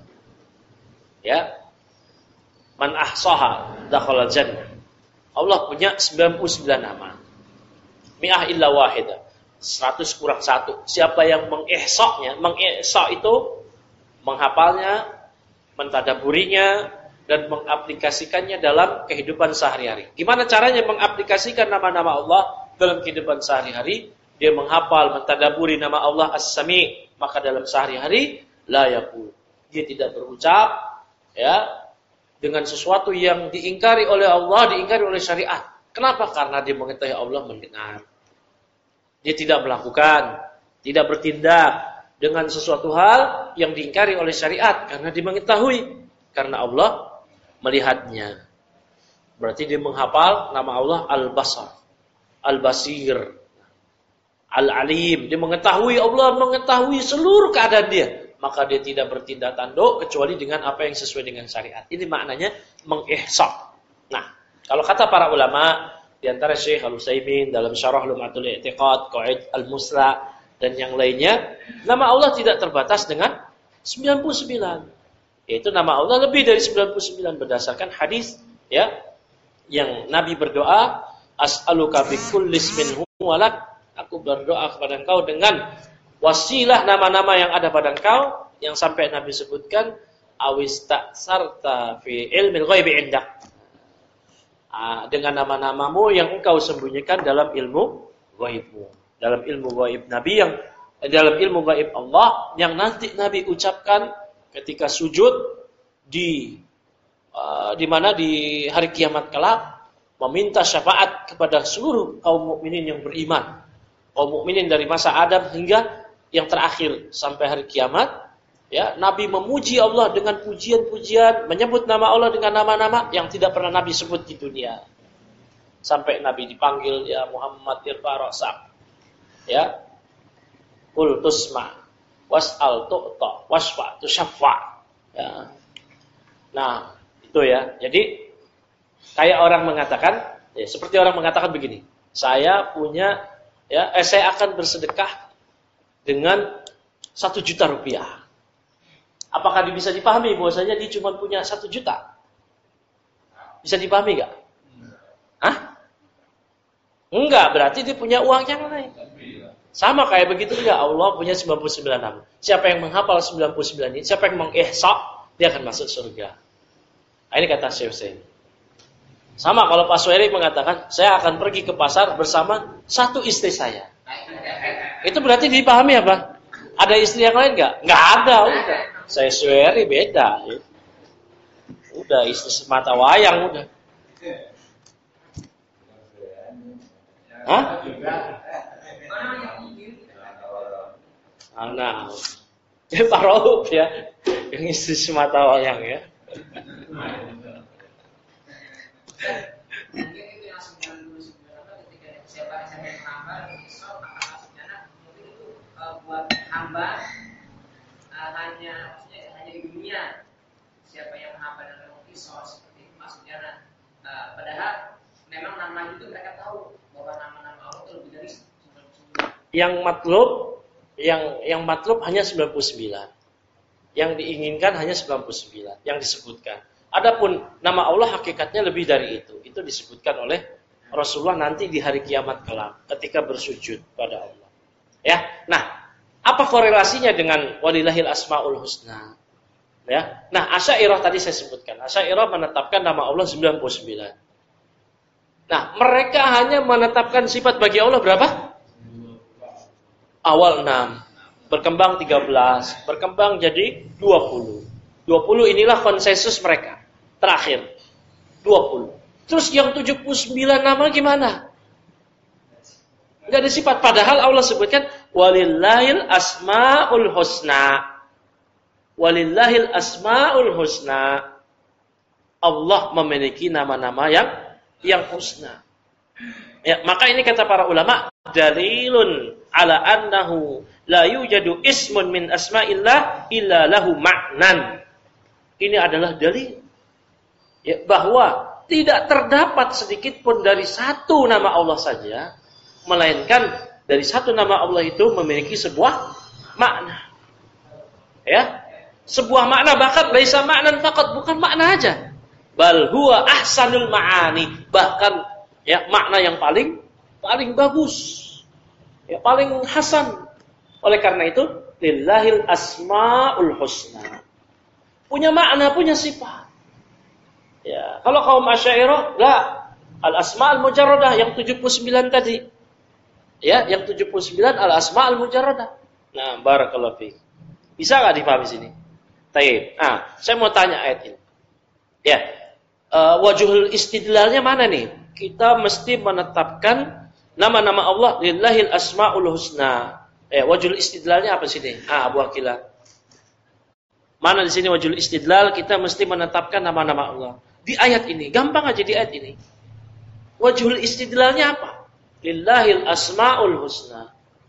Ya. Man ahsaha dakhala jannah. Allah punya sembilan puluh sembilan nama. Mi'ah illa wahidah. seratus kurang satu. Siapa yang mengihsa'nya, mengihsa' itu menghafalnya, mentadaburinya dan mengaplikasikannya dalam kehidupan sehari-hari. Gimana caranya mengaplikasikan nama-nama Allah dalam kehidupan sehari-hari? Dia menghafal, mentadaburi nama Allah As-Sami', maka dalam sehari-hari la yaqul. Dia tidak berucap ya dengan sesuatu yang diingkari oleh Allah, diingkari oleh syariat. Kenapa? Karena dia mengetahui Allah mendengar. Dia tidak melakukan, tidak bertindak dengan sesuatu hal yang diingkari oleh syariat karena dia mengetahui, karena Allah melihatnya. Berarti dia menghafal nama Allah Al-Basar, Al-Basir, Al-Alim. Dia mengetahui, Allah mengetahui seluruh keadaan dia. Maka dia tidak bertindak tanduk kecuali dengan apa yang sesuai dengan syariat. Ini maknanya mengihsa'. Nah, kalau kata para ulama, di antara Syekh Al-Utsaimin dalam Syarah Lum'atul I'tiqad, Qawaid Al-Musla dan yang lainnya, nama Allah tidak terbatas dengan sembilan puluh sembilan. Yaitu nama Allah lebih dari sembilan puluh sembilan berdasarkan hadis ya yang Nabi berdoa, as'aluka bikulli ismin huwa lak, aku berdoa kepada engkau dengan wasilah nama-nama yang ada pada engkau, yang sampai Nabi sebutkan awista'sarta fi ilmil ghaibi indak. Dengan nama-namamu yang engkau sembunyikan dalam ilmu ghaibmu, dalam ilmu ghaib Nabi yang dalam ilmu ghaib Allah yang nanti Nabi ucapkan ketika sujud di uh, di mana di hari kiamat kelak, meminta syafaat kepada seluruh kaum mukminin yang beriman, kaum mukminin dari masa Adam hingga yang terakhir sampai hari kiamat. Ya, Nabi memuji Allah dengan pujian-pujian, menyebut nama Allah dengan nama-nama yang tidak pernah Nabi sebut di dunia. Sampai Nabi dipanggil, ya Muhammad irfa ra'sak. Ya. Qul tusma was'al tu'ta wasfa tusyaffa. Ya. Nah, itu ya. Jadi kayak orang mengatakan, ya, seperti orang mengatakan begini. Saya punya ya, eh, saya akan bersedekah dengan Satu juta rupiah. Apakah bisa dipahami bahwasanya dia cuma punya satu juta? Bisa dipahami nggak? Hah? Enggak, berarti dia punya uang yang lain. Sama kayak begitu juga Allah punya sembilan puluh sembilan nama. Siapa yang menghafal sembilan puluh sembilan ini, siapa yang mengihsa, dia akan masuk surga. Nah, ini kata Syekh Utsaimin. Sama kalau Pak Suhairi mengatakan, saya akan pergi ke pasar bersama satu istri saya. Itu berarti dipahami apa? Ada istri yang lain nggak? Nggak ada, udah. Saya Suhairi beda. Ya. Udah, istri semata wayang udah. Hah? Nah, ya Pak Rauf ya, yang istri semata wayang ya. Mungkin itu yang sembilan puluh sembilan ketika siapa yang menghamba kisah maka sebenarnya mungkin itu uh, buat hamba uh, hanya maksudnya hanya di dunia siapa yang menghamba dalam kisah seperti itu maksudnya uh, padahal memang nama itu mereka tahu bahwa nama-nama Allah itu lebih dari sembilan puluh sembilan. Yang matlub yang yang matlub hanya sembilan puluh sembilan. Yang diinginkan hanya sembilan puluh sembilan yang disebutkan. Adapun nama Allah hakikatnya lebih dari itu. Itu disebutkan oleh Rasulullah nanti di hari kiamat kelak ketika bersujud pada Allah. Ya. Nah, apa korelasinya dengan walillahil asmaul husna? Ya. Nah, Asy'ariyah tadi saya sebutkan. Asy'ariyah menetapkan nama Allah sembilan puluh sembilan. Nah, mereka hanya menetapkan sifat bagi Allah berapa? Awal enam, berkembang tiga belas, berkembang jadi dua puluh. dua puluh inilah konsensus mereka. Terakhir, dua puluh. Terus yang tujuh puluh sembilan nama gimana? Enggak ada sifat. Padahal Allah sebutkan, walillahil asma'ul husna. Walillahil asma'ul husna. Allah memiliki nama-nama yang yang husna. Ya, maka ini kata para ulama, dalilun ala annahu la yujadu ismun min asma'illah illa lahu ma'nan. Ini adalah dalil ya, bahwa tidak terdapat sedikit pun dari satu nama Allah saja, melainkan dari satu nama Allah itu memiliki sebuah makna. Ya, sebuah makna, bahkan laisa ma'nan faqat, bukan makna aja. Bal huwa ahsanul ma'ani, bahkan ya makna yang paling paling bagus. Ya, paling hasan. Oleh karena itu, lillahil asmaul husna. Punya makna, punya sifat. Ya, kalau kaum Asy'ariyah enggak, al-asma al-mujarradah yang tujuh puluh sembilan tadi. Ya, yang tujuh puluh sembilan al-asma al-mujarradah. Nah, barakallahu fiik. Bisa enggak dipahami sini? Baik. Nah, saya mau tanya ayat ini. Ya. Uh, wajhul istidlalnya mana nih? Kita mesti menetapkan nama-nama Allah lillahil asmaul husna. Eh, wajhul istidlalnya apa sini? Ah, Abu Aqilah. Mana di sini wajhul istidlal? Kita mesti menetapkan nama-nama Allah. Di ayat ini, gampang aja di ayat ini. Wajhul istidlalnya apa? Lillahil asmaul husna.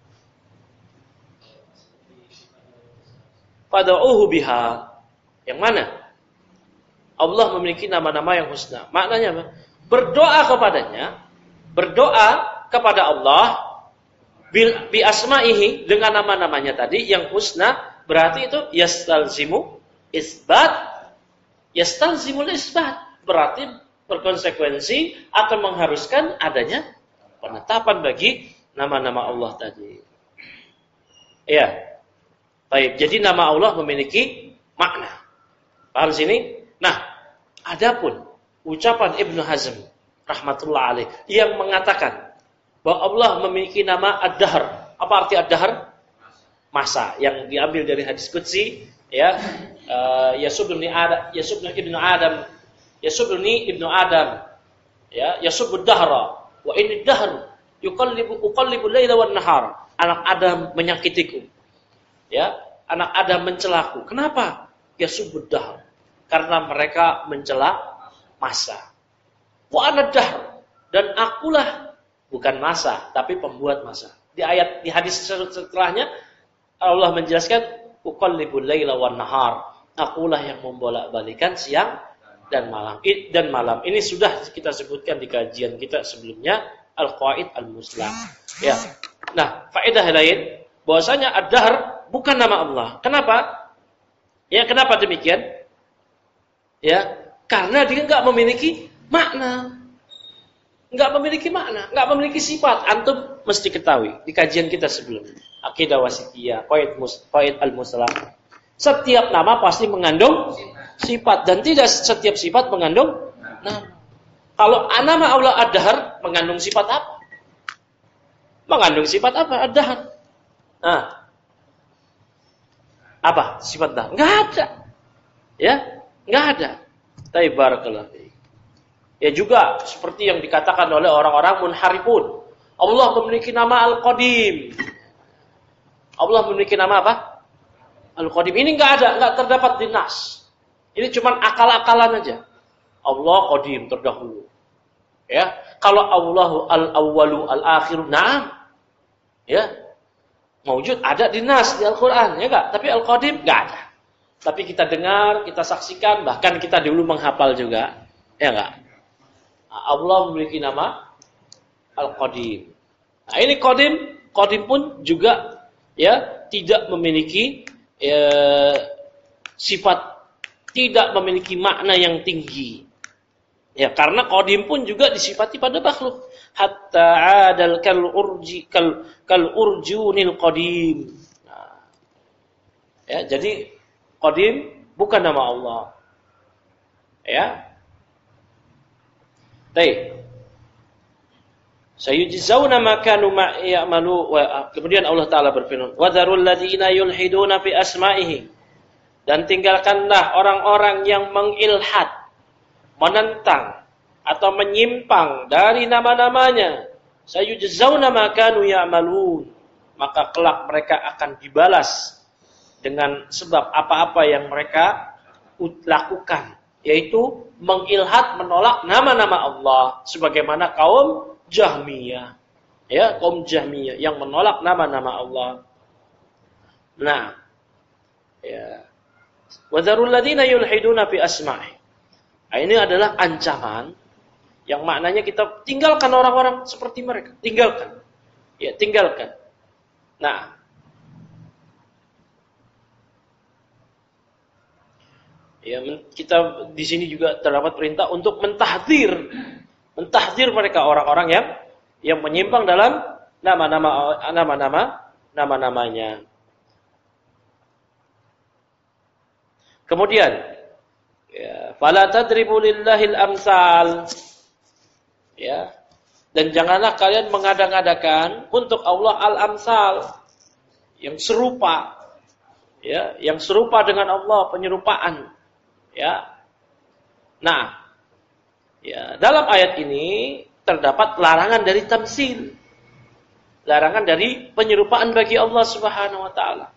Fad'uhu biha. Yang mana? Allah memiliki nama-nama yang husna. Maknanya apa? Berdoa kepadanya, berdoa kepada Allah bil bi asma'ihi, dengan nama-namanya tadi yang husna, berarti itu yastalzimu isbat, yastalzimul isbat, berarti berkonsekuensi atau mengharuskan adanya penetapan bagi nama-nama Allah tadi. Ya. Baik, jadi nama Allah memiliki makna. Paham sini? Nah, adapun ucapan Ibnu Hazm rahmatullah alaih yang mengatakan bahwa Allah memiliki nama Ad-Dahr. Apa arti Ad-Dahr? Masa, yang diambil dari hadis qudsi, ya. Uh, Yasubni Adam, Yasubni Ibnu Adam, Yasubni Ibnu Adam. Ya, Yasubud dahra wa inni dahr yuqallibu uqallibu laila wan nahar. Anak Adam menyakitiku. Ya, anak Adam mencelaku. Kenapa? Yasubud dahr. Karena mereka mencela masa. Wa ana dahr, dan akulah bukan masa, tapi pembuat masa. Di ayat di hadis setelahnya Allah menjelaskan uqallibul laila wan nahar. Akulah yang membolak-balikan siang dan malam. Dan malam ini sudah kita sebutkan di kajian kita sebelumnya, Al-Qawaid Al-Muslah. Ya. Nah, faedah lain bahwasanya ad-dahr bukan nama Allah. Kenapa? Ya, kenapa demikian? Ya, karena dia enggak memiliki makna. Enggak memiliki makna, enggak memiliki sifat. Antum mesti ketahui di kajian kita sebelumnya. Aqidah wasithiyah, qaid mus, qaid al-muslah. Setiap nama pasti mengandung sifat dan tidak setiap sifat mengandung nama. Kalau nama Allah Ad-Dahr mengandung sifat apa? Mengandung sifat apa? Ad-Dahr. Nah, apa sifat Dahr? Enggak ada. Ya, enggak ada. Tapi barakallahu fiik. Ya juga seperti yang dikatakan oleh orang-orang munharifun. Allah memiliki nama Al-Qadim. Allah memiliki nama apa? Al-Qadim. Ini enggak ada, enggak terdapat di nas. Ini cuma akal-akalan aja. Allah Qadim terdahulu. Ya, kalau Allahu al-awwalu al-akhiru, na'am. Ya. Mawjud ada di nas di Al-Qur'an, ya enggak? Tapi Al-Qadim enggak ada. Tapi kita dengar, kita saksikan, bahkan kita dulu menghafal juga. Ya enggak? Allah memiliki nama Al-Qadim. Nah, ini Qadim, Qadim pun juga ya tidak memiliki ya, sifat, tidak memiliki makna yang tinggi. Ya, karena Qadim pun juga disifati pada makhluk. Hatta adal kal urji kal kal urjunil qadim. Nah, ya, jadi Qadim bukan nama Allah. Ya. Baik. Sayujzauna ma kanu ya'malu wa kemudian Allah taala berfirman, "Wa dzarul ladzina yulhiduna fi asma'ihi." Dan tinggalkanlah orang-orang yang mengilhad, menentang atau menyimpang dari nama-namanya. Sayujzauna ma kanu ya'malun. Maka kelak mereka akan dibalas dengan sebab apa-apa yang mereka lakukan, yaitu mengilhad, menolak nama-nama Allah, sebagaimana kaum Jahmiyah, ya, kaum Jahmiyah yang menolak nama-nama Allah. Nah, ya, wa dzarul ladzina yulhiduna fi asma'i. Nah, ini adalah ancaman yang maknanya kita tinggalkan orang-orang seperti mereka, tinggalkan, ya, tinggalkan. Nah, ya, kita di sini juga terdapat perintah untuk mentahdzir, mentahdzir mereka orang-orang yang yang menyimpang dalam nama-nama nama-nama nama-namanya. Kemudian, ya, fala tadribu lillahil amsal. Ya. Dan janganlah kalian mengadang-adakan untuk Allah al-amsal, yang serupa. Ya, yang serupa dengan Allah, penyerupaan. Ya. Nah, ya, dalam ayat ini terdapat larangan dari tamsil. Larangan dari penyerupaan bagi Allah Subhanahu wa taala.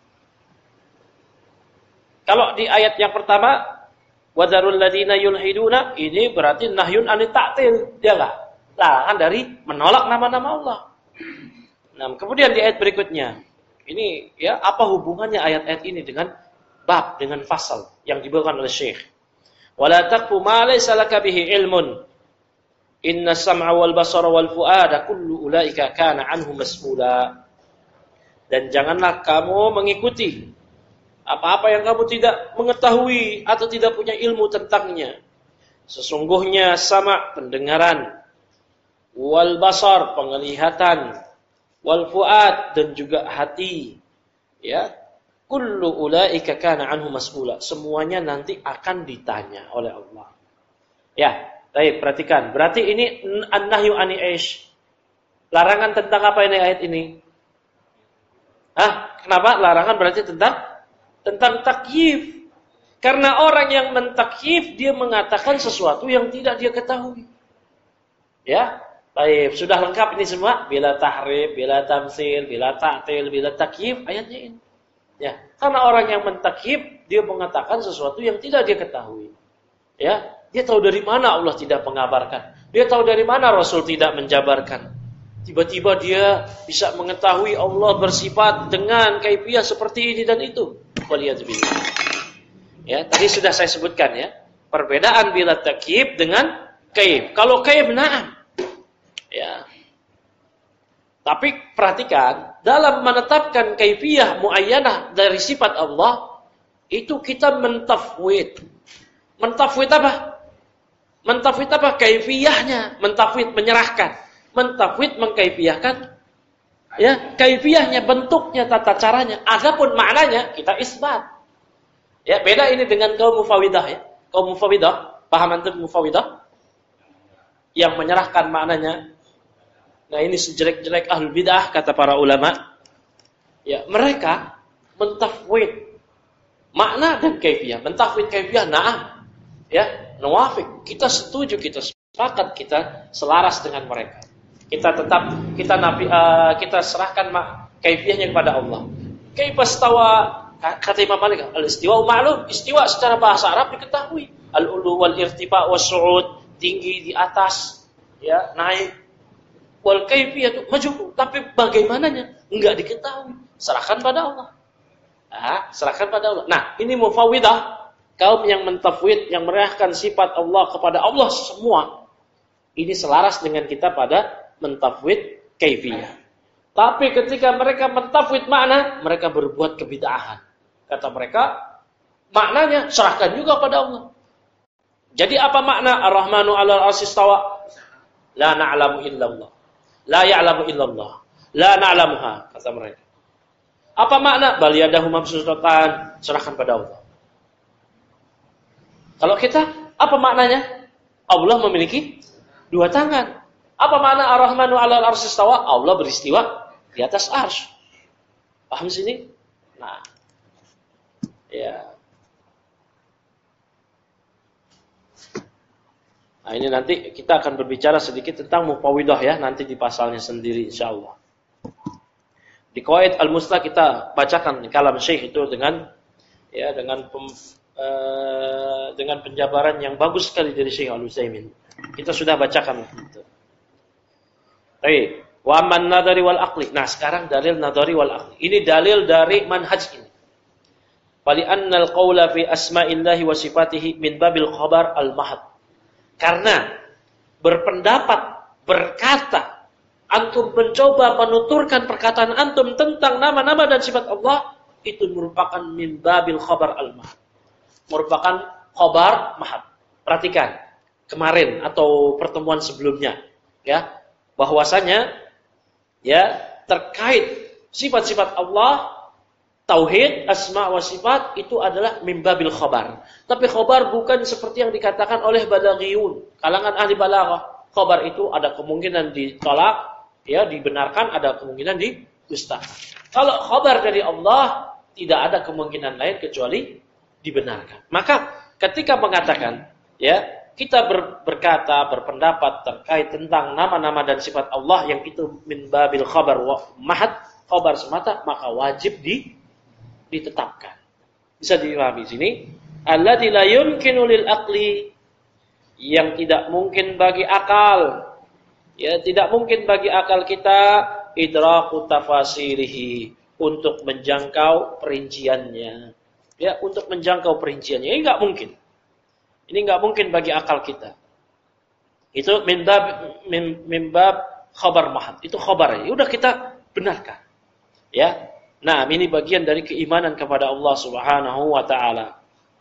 Kalau di ayat yang pertama, wa dzarul ladzina yulhiduna, ini berarti nahyun anit ta'til, dia enggak? Larangan dari menolak nama-nama Allah. Nah, kemudian di ayat berikutnya, ini ya apa hubungannya ayat-ayat ini dengan bab, dengan fasal yang dibawakan oleh Syekh. Wala taqfu ma laysa laka bihi ilmun. Inna sam'a wal basara wal fuada kullu ulaika kana anhu mas'ula. Dan janganlah kamu mengikuti apa-apa yang kamu tidak mengetahui atau tidak punya ilmu tentangnya. Sesungguhnya sama pendengaran, wal basar penglihatan, wal fuad dan juga hati, ya. Kullu ulaika kana anhu mas'ula. Semuanya nanti akan ditanya oleh Allah. Ya, baik, perhatikan. Berarti ini an-nahyu ani aish. Larangan tentang apa ini ayat ini? Hah? Kenapa? Larangan berarti tentang tentang takyif. Karena orang yang mentakyif dia mengatakan sesuatu yang tidak dia ketahui. Ya, baik, sudah lengkap ini semua, bila tahrif, bila tamsil, bila ta'til, bila takyif, ayatnya ini. Ya, karena orang yang mentakyif dia mengatakan sesuatu yang tidak dia ketahui. Ya, dia tahu dari mana Allah tidak mengabarkan. Dia tahu dari mana Rasul tidak menjabarkan. Tiba-tiba dia bisa mengetahui Allah bersifat dengan kaifiyah seperti ini dan itu. Waliyadzubillah. Ya, tadi sudah saya sebutkan ya, perbedaan bila takyif dengan kaif. Kalau kaif na'am. Ya. Tapi perhatikan, dalam menetapkan kaifiyah muayyanah dari sifat Allah, itu kita mentafwid. Mentafwid apa? Mentafwid apa? Kaifiyahnya. Mentafwid menyerahkan. Mentafwid mengkaifiyahkan. Ya, kaifiyahnya, bentuknya, tata caranya. Adapun maknanya, kita isbat. Ya, beda ini dengan kaum mufawidah ya. Kaum mufawidah, paham antum mufawidah? Yang menyerahkan maknanya. Nah, ini sejelek-jelek ahlul bidah kata para ulama. Ya, mereka mentafwid makna dan kaifiyah. Mentafwid kaifiyah, na'am. Ya, nawafik. Kita setuju, kita sepakat, kita selaras dengan mereka. Kita tetap kita nabi uh, kita serahkan kaifiyahnya kepada Allah. Kaifa istawa, kata Imam Malik, al-istiwa ma'lum, istiwa secara bahasa Arab diketahui. Al-ulu wal irtifa was su'ud, tinggi di atas, ya, naik. Wal kaifiyah majhul, tapi bagaimananya enggak diketahui. Serahkan pada Allah. Ah, serahkan pada Allah. Nah, ini mufawwidah, kaum yang mentafwid, yang merahkan sifat Allah kepada Allah semua. Ini selaras dengan kita pada mentafwid kaifiyah. Tapi ketika mereka mentafwid makna, mereka berbuat kebid'ahan. Kata mereka, maknanya serahkan juga pada Allah. Jadi apa makna Ar-Rahmanu 'alal 'arsy istawa? La na'lamu illallah. La ya'lamu illallah. La na'lamuha, kata mereka. Apa makna? Bal yadahu mabsutatan, serahkan pada Allah. Kalau kita, apa maknanya? Allah memiliki dua tangan. Apa makna Ar-Rahmanu 'alal 'arsy istawa? Allah beristiwa di atas arsy. Paham sini? Nah. Ya. Nah, ini nanti kita akan berbicara sedikit tentang mufawwidah ya, nanti di pasalnya sendiri insyaallah. Di Qawaid Al-Muslah kita bacakan kalam Syekh itu dengan ya dengan pem, uh, dengan penjabaran yang bagus sekali dari Syekh Al-Utsaimin. Kita sudah bacakan itu. Baik, wa man nadari wal aqli. Nah, sekarang dalil nadari wal aqli. Ini dalil dari manhaj ini. Fali annal qawla fi asma'illahi wa sifatihi min babil khabar al-mahd. Karena berpendapat, berkata, antum mencoba menuturkan perkataan antum tentang nama-nama dan sifat Allah, itu merupakan min babil khabar al-mahd. Merupakan khabar mahd. Perhatikan, kemarin atau pertemuan sebelumnya, ya, bahwasanya ya terkait sifat-sifat Allah, tauhid, asma wa sifat itu adalah min babil khabar. Tapi khabar bukan seperti yang dikatakan oleh balaghiyun, kalangan ahli balaghah. Khabar itu ada kemungkinan ditolak, ya, dibenarkan, ada kemungkinan didustakan. Kalau khabar dari Allah tidak ada kemungkinan lain kecuali dibenarkan. Maka ketika mengatakan, ya, kita ber, berkata, berpendapat terkait tentang nama-nama dan sifat Allah yang itu min babil khabar wa mahad, khabar semata, maka wajib di ditetapkan. Bisa dipahami sini, alladzi la yumkinu lil aqli, yang tidak mungkin bagi akal, ya, tidak mungkin bagi akal kita idraku tafasirihi, untuk menjangkau perinciannya. Ya, untuk menjangkau perinciannya. Ini enggak mungkin. Ini enggak mungkin bagi akal kita. Itu min bab min, min bab khabar mahad. Itu khabar. Ya udah kita benarkan. Ya. Nah, ini bagian dari keimanan kepada Allah Subhanahu wa taala.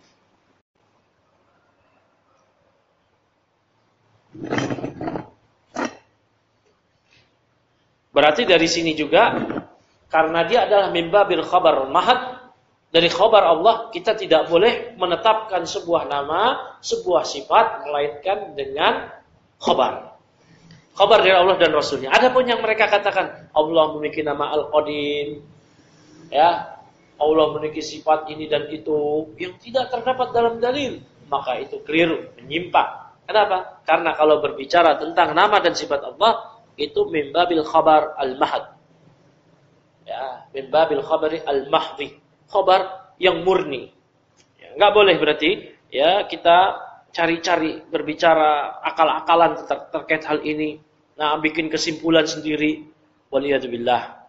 Berarti dari sini juga, karena dia adalah min babil khabar mahad, dari khabar Allah, kita tidak boleh menetapkan sebuah nama, sebuah sifat, melainkan dengan khabar. Khabar dari Allah dan Rasulnya. Adapun yang mereka katakan, Allah memiliki nama Al-Qadim, ya, Allah memiliki sifat ini dan itu yang tidak terdapat dalam dalil, maka itu keliru, menyimpang. Kenapa? Karena kalau berbicara tentang nama dan sifat Allah, itu min babil khabar al-mahd. Ya, min babil khabari al-mahdhi. Khabar yang murni. Ya, enggak boleh berarti ya kita cari-cari berbicara akal-akalan ter- terkait hal ini. Nah, bikin kesimpulan sendiri. Waliyadzubillah.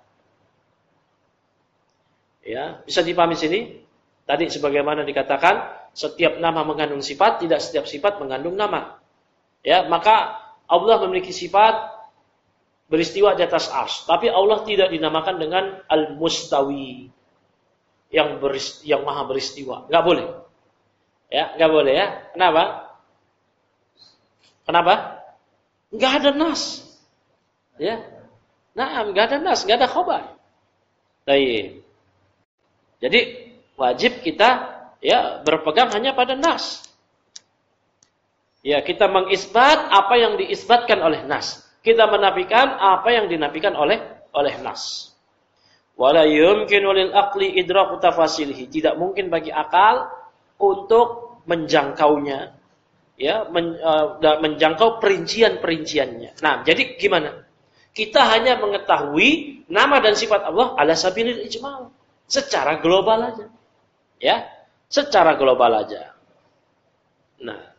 Ya, bisa dipahami sini? Tadi sebagaimana dikatakan, setiap nama mengandung sifat, tidak setiap sifat mengandung nama. Ya, maka Allah memiliki sifat beristiwa di atas arsy, tapi Allah tidak dinamakan dengan al-mustawi, yang beris, yang maha beristiwa. Enggak boleh. Ya, enggak boleh ya. Kenapa? Kenapa? Enggak ada nas. Ya. Nah, enggak ada nas, enggak ada khabar. Baik. Jadi wajib kita ya berpegang hanya pada nas. Ya, kita mengisbat apa yang diisbatkan oleh nas. Kita menafikan apa yang dinafikan oleh oleh nas. Wala yumkinu lil aqli idraku tafasilih. Tidak mungkin bagi akal untuk menjangkaunya, ya, men, uh, menjangkau perincian-perinciannya. Nah, jadi gimana? Kita hanya mengetahui nama dan sifat Allah ala sabilil ijmal, secara global aja. Ya, secara global aja. Nah,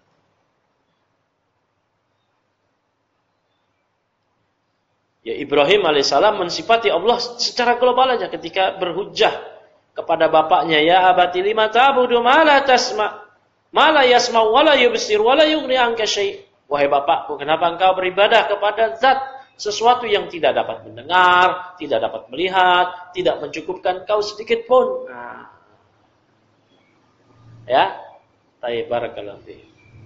ya, Ibrahim alaihissalam mensifati Allah secara global aja ketika berhujjah kepada bapaknya, ya abati lima ta'budu ma la tasma ma la yasma wa la yubsir wa la yughni anka syai'. Wahai bapakku, kenapa engkau beribadah kepada zat sesuatu yang tidak dapat mendengar, tidak dapat melihat, tidak mencukupkan kau sedikit pun. Nah. Ya. Baik, barakallahu fiik.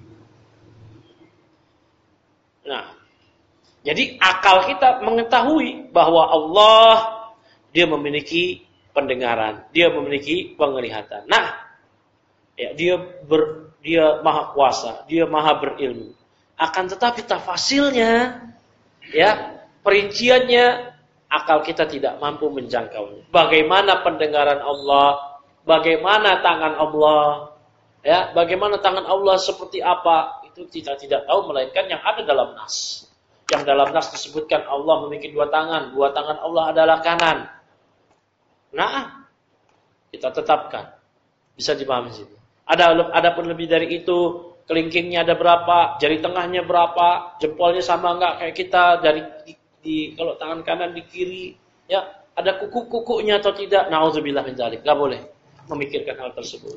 Nah, jadi akal kita mengetahui bahwa Allah dia memiliki pendengaran, dia memiliki penglihatan. Nah, ya, dia ber, dia maha kuasa, dia maha berilmu. Akan tetapi tafasilnya, ya, perinciannya akal kita tidak mampu menjangkaunya. Bagaimana pendengaran Allah, bagaimana tangan Allah, ya, bagaimana tangan Allah seperti apa, itu kita tidak tahu melainkan yang ada dalam nas. Yang dalam nas disebutkan Allah memiliki dua tangan, dua tangan Allah adalah kanan. Nah, kita tetapkan. Bisa dipahami sini. Ada ada pun lebih dari itu, kelingkingnya ada berapa, jari tengahnya berapa, jempolnya sama enggak kayak kita dari di, di kalau tangan kanan di kiri, ya, ada kuku-kukunya atau tidak. Nauzubillah min dzalik. Enggak boleh memikirkan hal tersebut.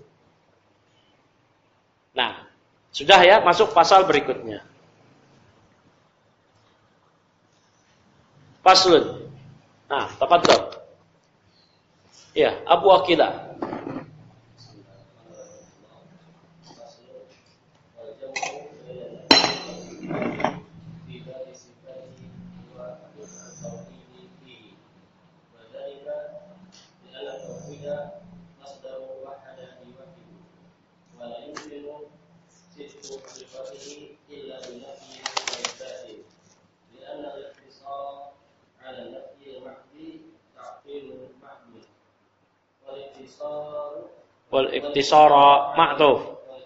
Nah, sudah ya, masuk pasal berikutnya. Faslun. Nah, tafadhol. Ya, Abu Aqilah. Wal iktisara ma'tuf.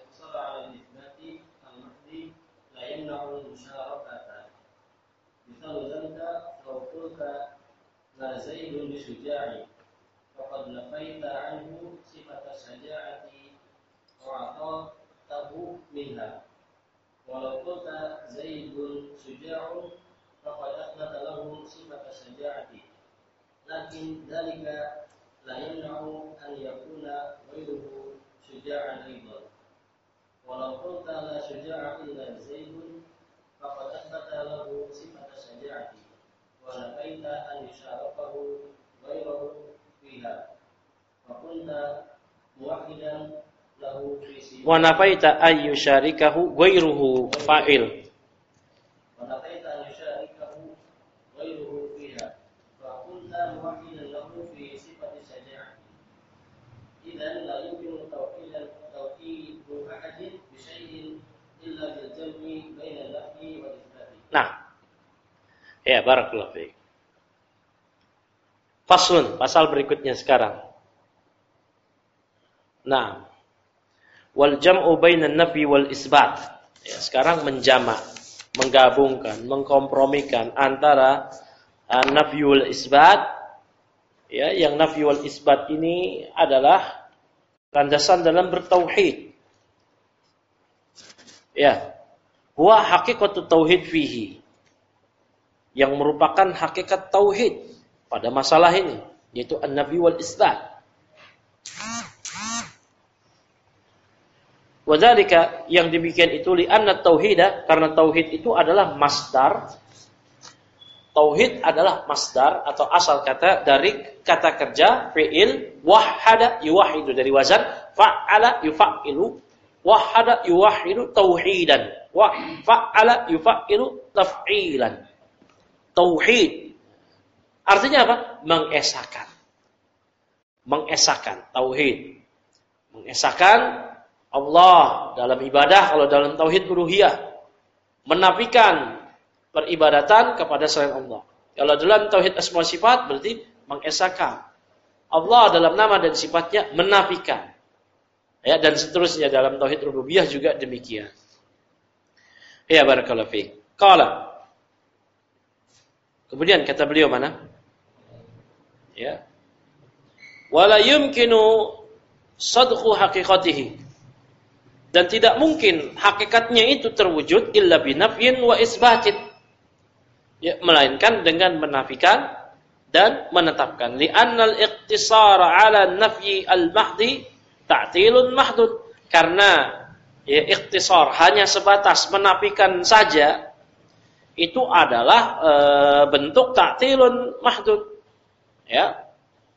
Lakin dalika la yamna'u an yakuna ghayruhu syuja'an aidan. Walau qulta la syuja'a illa Zaidun faqad athbata lahu sifat syaja'ati wa nafaita an yusharakahu ghayruhu fiha. Wa kunta muwahhidan lahu fi sifat. Wa nafaita an yusyarikahu ghayruhu fa'il. Wa nafaita an yusyarikahu ghayruhu fiha. Wa kunta muwahhidan lahu fi sifat syaja'ati. Idzan la yumkinu tawhidan tawhidu ahadin bi syai'in illa bil jam'i baina al-nafyi wal itsbat. Nah. Ya, barakallahu fiik. Faslun, pasal berikutnya sekarang. Nah. Wal jam'u bainan nafi wal isbat. Ya, sekarang menjamak, menggabungkan, mengkompromikan antara uh, nafi wal isbat. Ya, yang nafi wal isbat ini adalah landasan dalam bertauhid. Ya. Huwa haqiqatu tauhid fihi. Yang merupakan hakikat tauhid pada masalah ini, yaitu an-nafi wal isbat. Wadzalika, yang demikian itu li anna tauhida, karena tauhid itu adalah masdar Tauhid adalah masdar atau asal kata dari kata kerja fi'il wahhada yuwahhidu, dari wazan fa'ala yuf'ilu, wahhada yuwahhidu tauhidan, wa fa'ala yuf'ilu taf'ilan. Tauhid artinya apa? Mengesahkan. Mengesahkan tauhid. Mengesahkan Allah dalam ibadah, kalau dalam tauhid uluhiyah. Menafikan peribadatan kepada selain Allah. Kalau dalam tauhid asma wa sifat berarti mengesahkan Allah dalam nama dan sifatnya, menafikan. Ya, dan seterusnya dalam tauhid rububiyah juga demikian. Ya, barakallahu fiik. Qala. Kemudian kata beliau mana? Ya. Wala yumkinu sadqu haqiqatihi. Dan tidak mungkin hakikatnya itu terwujud illa binafyin wa isbatin. Ya, melainkan dengan menafikan dan menetapkan. Li'annal iqtisara 'ala nafyi al-mahdi ta'tilun mahdud. Karena ya, iqtisar hanya sebatas menafikan saja itu adalah e, bentuk ta'tilun mahdud. Ya.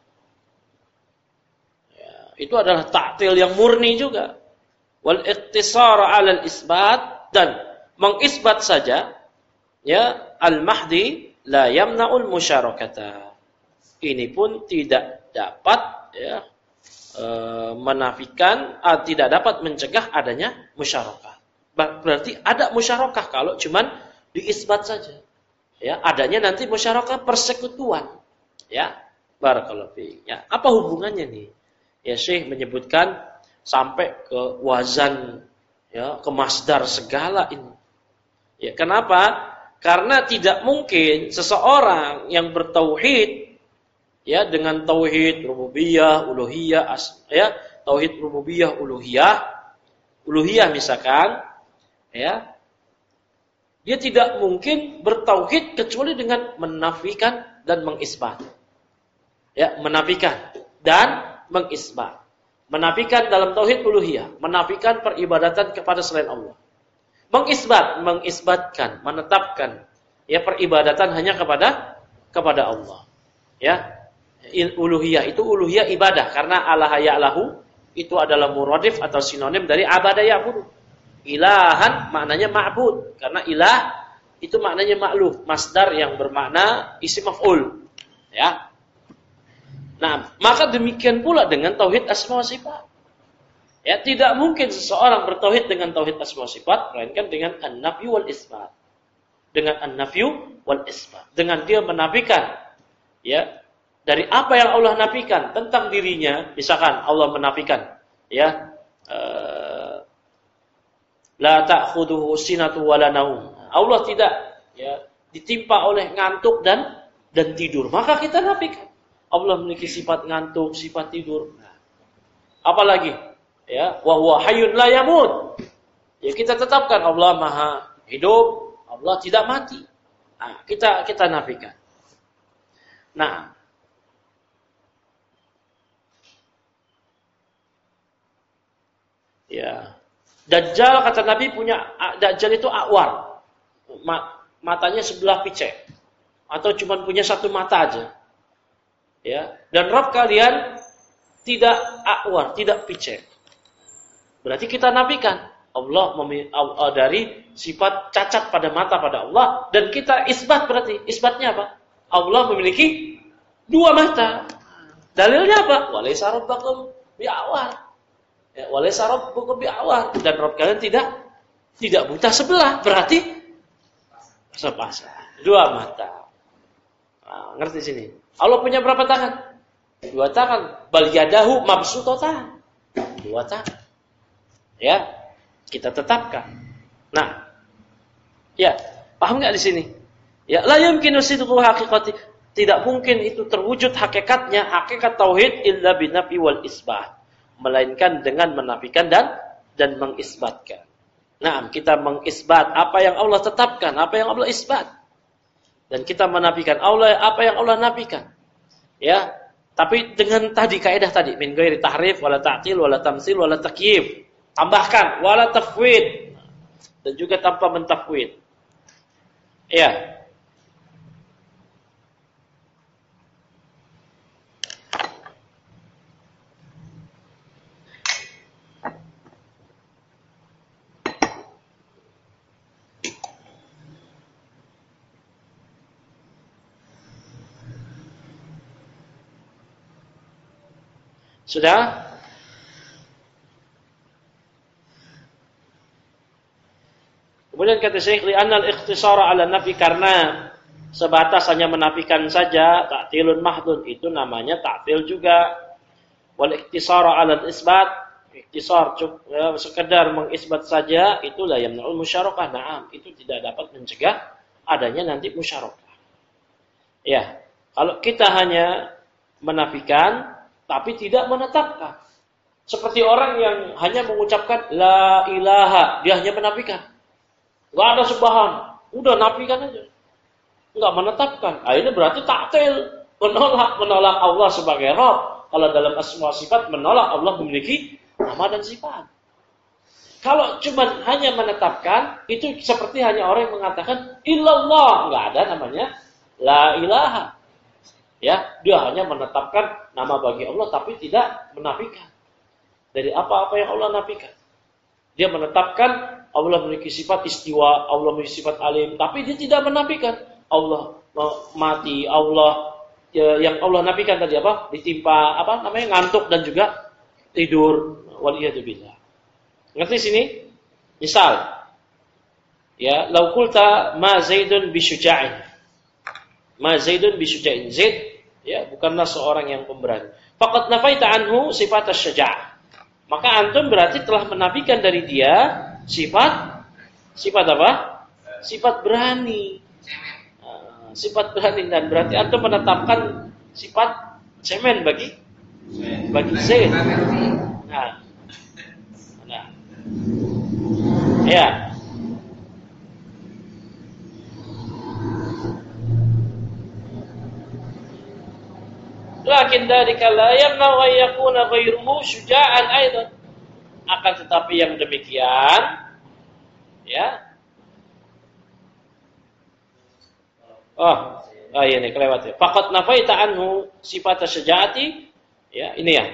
Ya, itu adalah ta'til yang murni juga. Wal iqtisar 'ala al-isbat, dan mengisbat saja ya al-mahdi la yamna'ul musyarakata. Ini pun tidak dapat ya e, menafikan, ah, tidak dapat mencegah adanya musyarakah. Berarti ada musyarakah kalau cuman diisbat saja. Ya, adanya nanti musyarakah persekutuan. Ya, barakallahu fiik. Ya, apa hubungannya nih? Ya, Syekh menyebutkan sampai ke wazan, ya, ke masdar segala ini. Ya, kenapa? Karena tidak mungkin seseorang yang bertauhid ya dengan tauhid rububiyah, uluhiyah, as, ya, tauhid rububiyah, uluhiyah, uluhiyah misalkan, ya. Dia tidak mungkin bertauhid kecuali dengan menafikan dan mengisbat. Ya, menafikan dan mengisbat. Menafikan dalam tauhid uluhiyah, menafikan peribadatan kepada selain Allah. Mengisbat, mengisbatkan, menetapkan ya peribadatan hanya kepada kepada Allah. Ya. Uluhiyah itu uluhiyah ibadah, karena Allah ya'lahu itu adalah muradif atau sinonim dari abada ya'budu. Ilahan maknanya ma'bud, karena ilah itu maknanya ma'luh, masdar yang bermakna isim maf'ul. Ya. Nah, maka demikian pula dengan tauhid asma wa sifat. Ya, tidak mungkin seseorang bertauhid dengan tauhid asma wa sifat melainkan dengan an-nafyu wal isbat. Dengan an-nafyu wal isbat. Dengan dia menafikan ya dari apa yang Allah nafikan tentang dirinya, misalkan Allah menafikan ya uh, la ta'khudhuhu sinatu wala naum. Allah tidak ya ditimpa oleh ngantuk dan dan tidur. Maka kita nafikan Allah memiliki sifat ngantuk, sifat tidur. Nah, apalagi ya, wa huwa hayyun la yamut. Ya, kita tetapkan Allah Maha hidup, Allah tidak mati. Nah, kita kita nafikan. Nah, ya. Dajjal kata Nabi punya, Dajjal itu akwar. Matanya sebelah picek. Atau cuma punya satu mata aja. Ya, dan Rabb kalian tidak akwar, tidak picek. Berarti kita nafikan Allah dari sifat cacat pada mata pada Allah, dan kita isbat, berarti isbatnya apa? Allah memiliki dua mata. Dalilnya apa? Walaysa rabbakum bi'awar. Ya, walaysa rabbukum bi'awar, dan Rabb kalian tidak tidak buta sebelah, berarti sepasang, dua mata. Nah, ngerti sini? Allah punya berapa tangan? Dua tangan. Bal yadahu mabsutatan. Dua tangan. Ya, kita tetapkan. Nah, ya, paham nggak di sini? Ya, la yumkinu sidqu haqiqati. Tidak mungkin itu terwujud hakikatnya, hakikat tauhid illa binafi wal isbat, melainkan dengan menafikan dan dan mengisbatkan. Nah, kita mengisbat apa yang Allah tetapkan, apa yang Allah isbat, dan kita menafikan Allah apa yang Allah nafikan. Ya, tapi dengan tadi kaidah tadi min ghairi tahrif wala ta'til wala tamtsil wala takyif. Tambahkan wala tafwid, dan juga tanpa mentafwid. Ya. Sudah? Kemudian kata Syekh, li'anna al-ikhtisara 'ala nafi, karena sebatas hanya menafikan saja, ta'tilun mahdun, itu namanya ta'til juga. Wal ikhtisara 'ala al-isbat, ikhtisar ya, sekedar mengisbat saja, itu la yamna'ul musyarakah. Na'am, itu tidak dapat mencegah adanya nanti musyarakah. Ya, kalau kita hanya menafikan tapi tidak menetapkan. Seperti orang yang hanya mengucapkan la ilaha, dia hanya menafikan. Enggak ada sembahan, udah nafikan aja. Enggak menetapkan. Ah, ini berarti ta'til, menolak menolak Allah sebagai Rabb. Kalau dalam asma sifat menolak Allah memiliki nama dan sifat. Kalau cuma hanya menetapkan, itu seperti hanya orang yang mengatakan illallah, enggak ada namanya la ilaha. Ya, dia hanya menetapkan nama bagi Allah tapi tidak menafikan dari apa-apa yang Allah nafikan. Dia menetapkan Allah memiliki sifat istiwa, Allah memiliki sifat alim, tapi dia tidak menafikan Allah mati, Allah ya, yang Allah nafikan tadi apa? Ditimpa apa namanya ngantuk dan juga tidur. Waliyadzubillah. Ngerti sini? Misal, ya, lau qulta ma Zaidun bisyuja'in. Ma Zaidun bisyuja'in. Zaid, ya, bukanlah seorang yang pemberani. Faqad nafaita anhu sifat asy-syaja'ah. Maka antum berarti telah menafikan dari dia sifat sifat apa? Sifat berani. Nah, sifat berani, dan berarti antum menetapkan sifat cemen bagi bagi Zaid. Nah. Nah. Ya. Lakin dzalika la yamna wa yakuna ghairuhu syuja'an aidan. Akan tetapi yang demikian, ya. Oh, oh iya nih kelewat ya. Faqad nafaita anhu sifat syaja'ati. Ya, ini ya.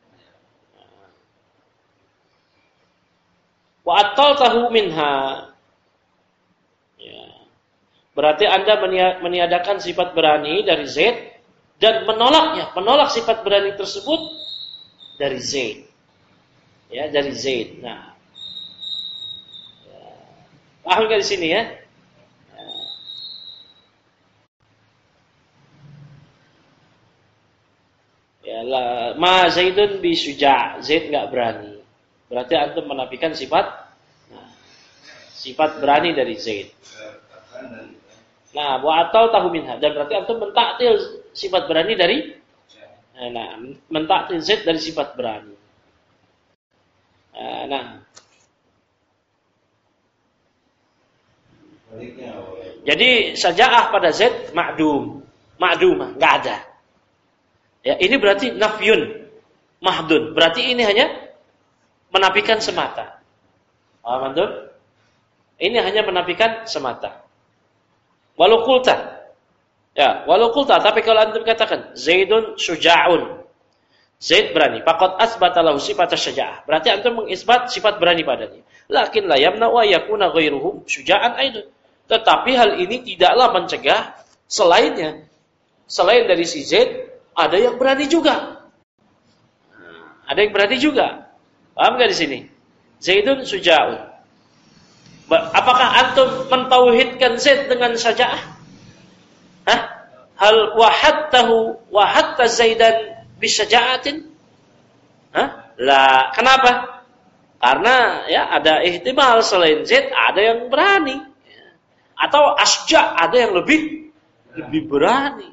Wa attaltahu minha. Ya. Berarti Anda meniadakan sifat berani dari Zaid dan menolaknya, menolak sifat berani tersebut dari Zaid. Ya, dari Zaid. Nah. Ya. Paham enggak di sini ya? Ya, la ma Zaidun bi syuja'. Zaid enggak berani. Berarti antum menafikan sifat nah, sifat berani dari Zaid. Nah, wa atau tahu minha, dan berarti antum mentaktil sifat berani dari nah, mentaktil Zaid dari sifat berani. Nah. Jadi saja'ah pada Zaid ma'dum, ma'dumah, enggak ada. Ya, ini berarti nafyun mahdun. Berarti ini hanya menafikan semata. Paham antum? Ini hanya menafikan semata. Walau kulta. Ya, walau kulta, tapi kalau antum katakan Zaidun syuja'un. Zaid berani. Faqad asbata lahu sifat asy-syaja'ah. Berarti antum mengisbat sifat berani padanya. Lakin la yamna wa yakuna ghairuhu syuja'an aidan. Tetapi hal ini tidaklah mencegah selainnya. Selain dari si Zaid, ada yang berani juga. Ada yang berani juga. Paham enggak di sini? Zaidun syuja'un. Apakah antum mentauhidkan Zaid dengan syaja'ah? Hah? Hal wahattahu wahatta Zaidan bisyaja'atin? Hah? Lah, kenapa? Karena ya ada ihtimal selain Zaid ada yang berani. Atau asja' ada yang lebih lebih berani.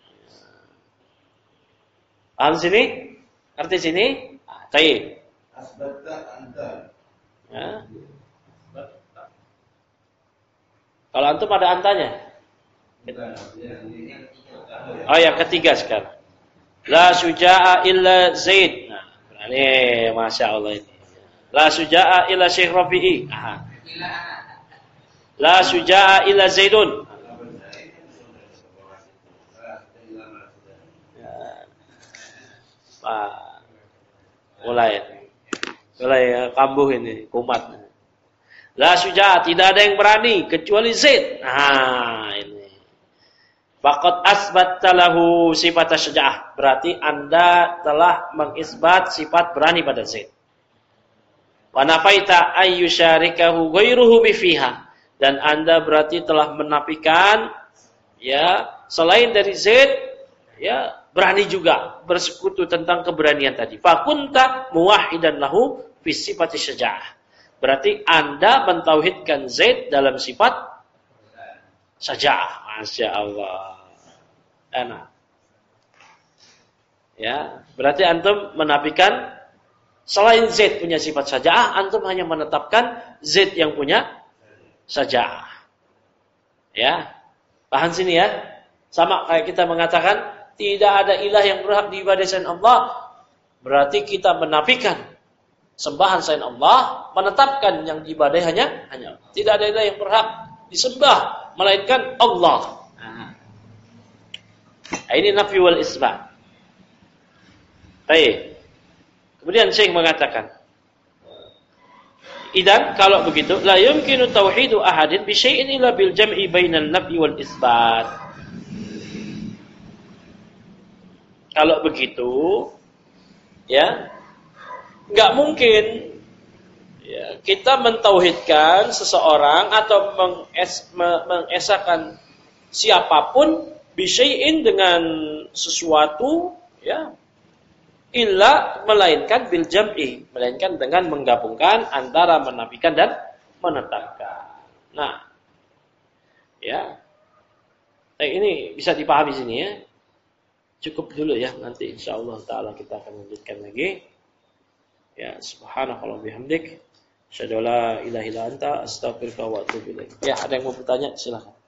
Paham sini? Ngerti sini? Ah, tayyib. Asbatta anta. Ya. Kalau antum ada antanya. Oh, yang ketiga sekarang. La syuja'a illa Zaid. Nah, ini Masya Allah ini. La syuja'a illa Syekh Rafi'i. Aha. La syuja'a illa Zaidun. Ah, mulai. Mulai kambuh ini, kumat. La syuja'a, tidak ada yang berani kecuali Zaid. Nah, ini. Faqad asbatta lahu sifat syaja'ah. Berarti Anda telah mengisbat sifat berani pada Zaid. Wa nafaita ay yusyarikahu ghairuhu bi fiha. Dan Anda berarti telah menafikan ya selain dari Zaid ya berani juga bersekutu tentang keberanian tadi. Fakunta muwahhidan lahu fi sifat syaja'ah. Berarti Anda mentauhidkan Zaid dalam sifat syaja'ah. Masya Allah. Enak. Ya, berarti antum menafikan selain Zaid punya sifat syaja'ah, antum hanya menetapkan Zaid yang punya syaja'ah. Ya. Paham sini ya? Sama kayak kita mengatakan tidak ada ilah yang berhak diibadahi selain Allah. Berarti kita menafikan sembahan selain Allah, menetapkan yang diibadahi hanya hanya Allah. Tidak ada ilah yang berhak disembah melainkan Allah. Nah, ini nafi wal isbat. Baik. Kemudian Syekh mengatakan, idan kalau begitu, la yumkinu tauhidu ahadin bi syai'in illa bil jam'i bainal nafi wal isbat. Kalau begitu, ya, enggak mungkin ya, kita mentauhidkan seseorang atau menges, mengesahkan siapapun bisyai'in dengan sesuatu ya illa melainkan bil jam'i, melainkan dengan menggabungkan antara menafikan dan menetapkan. Nah, ya. Eh, ini bisa dipahami sini ya. Cukup dulu ya, nanti insyaallah taala kita akan lanjutkan lagi. Ya, subhanallahi bihamdik, asyhadu la ilaha illa anta, astaghfiruka wa atubu ilaik. Ya, ada yang mau bertanya silakan.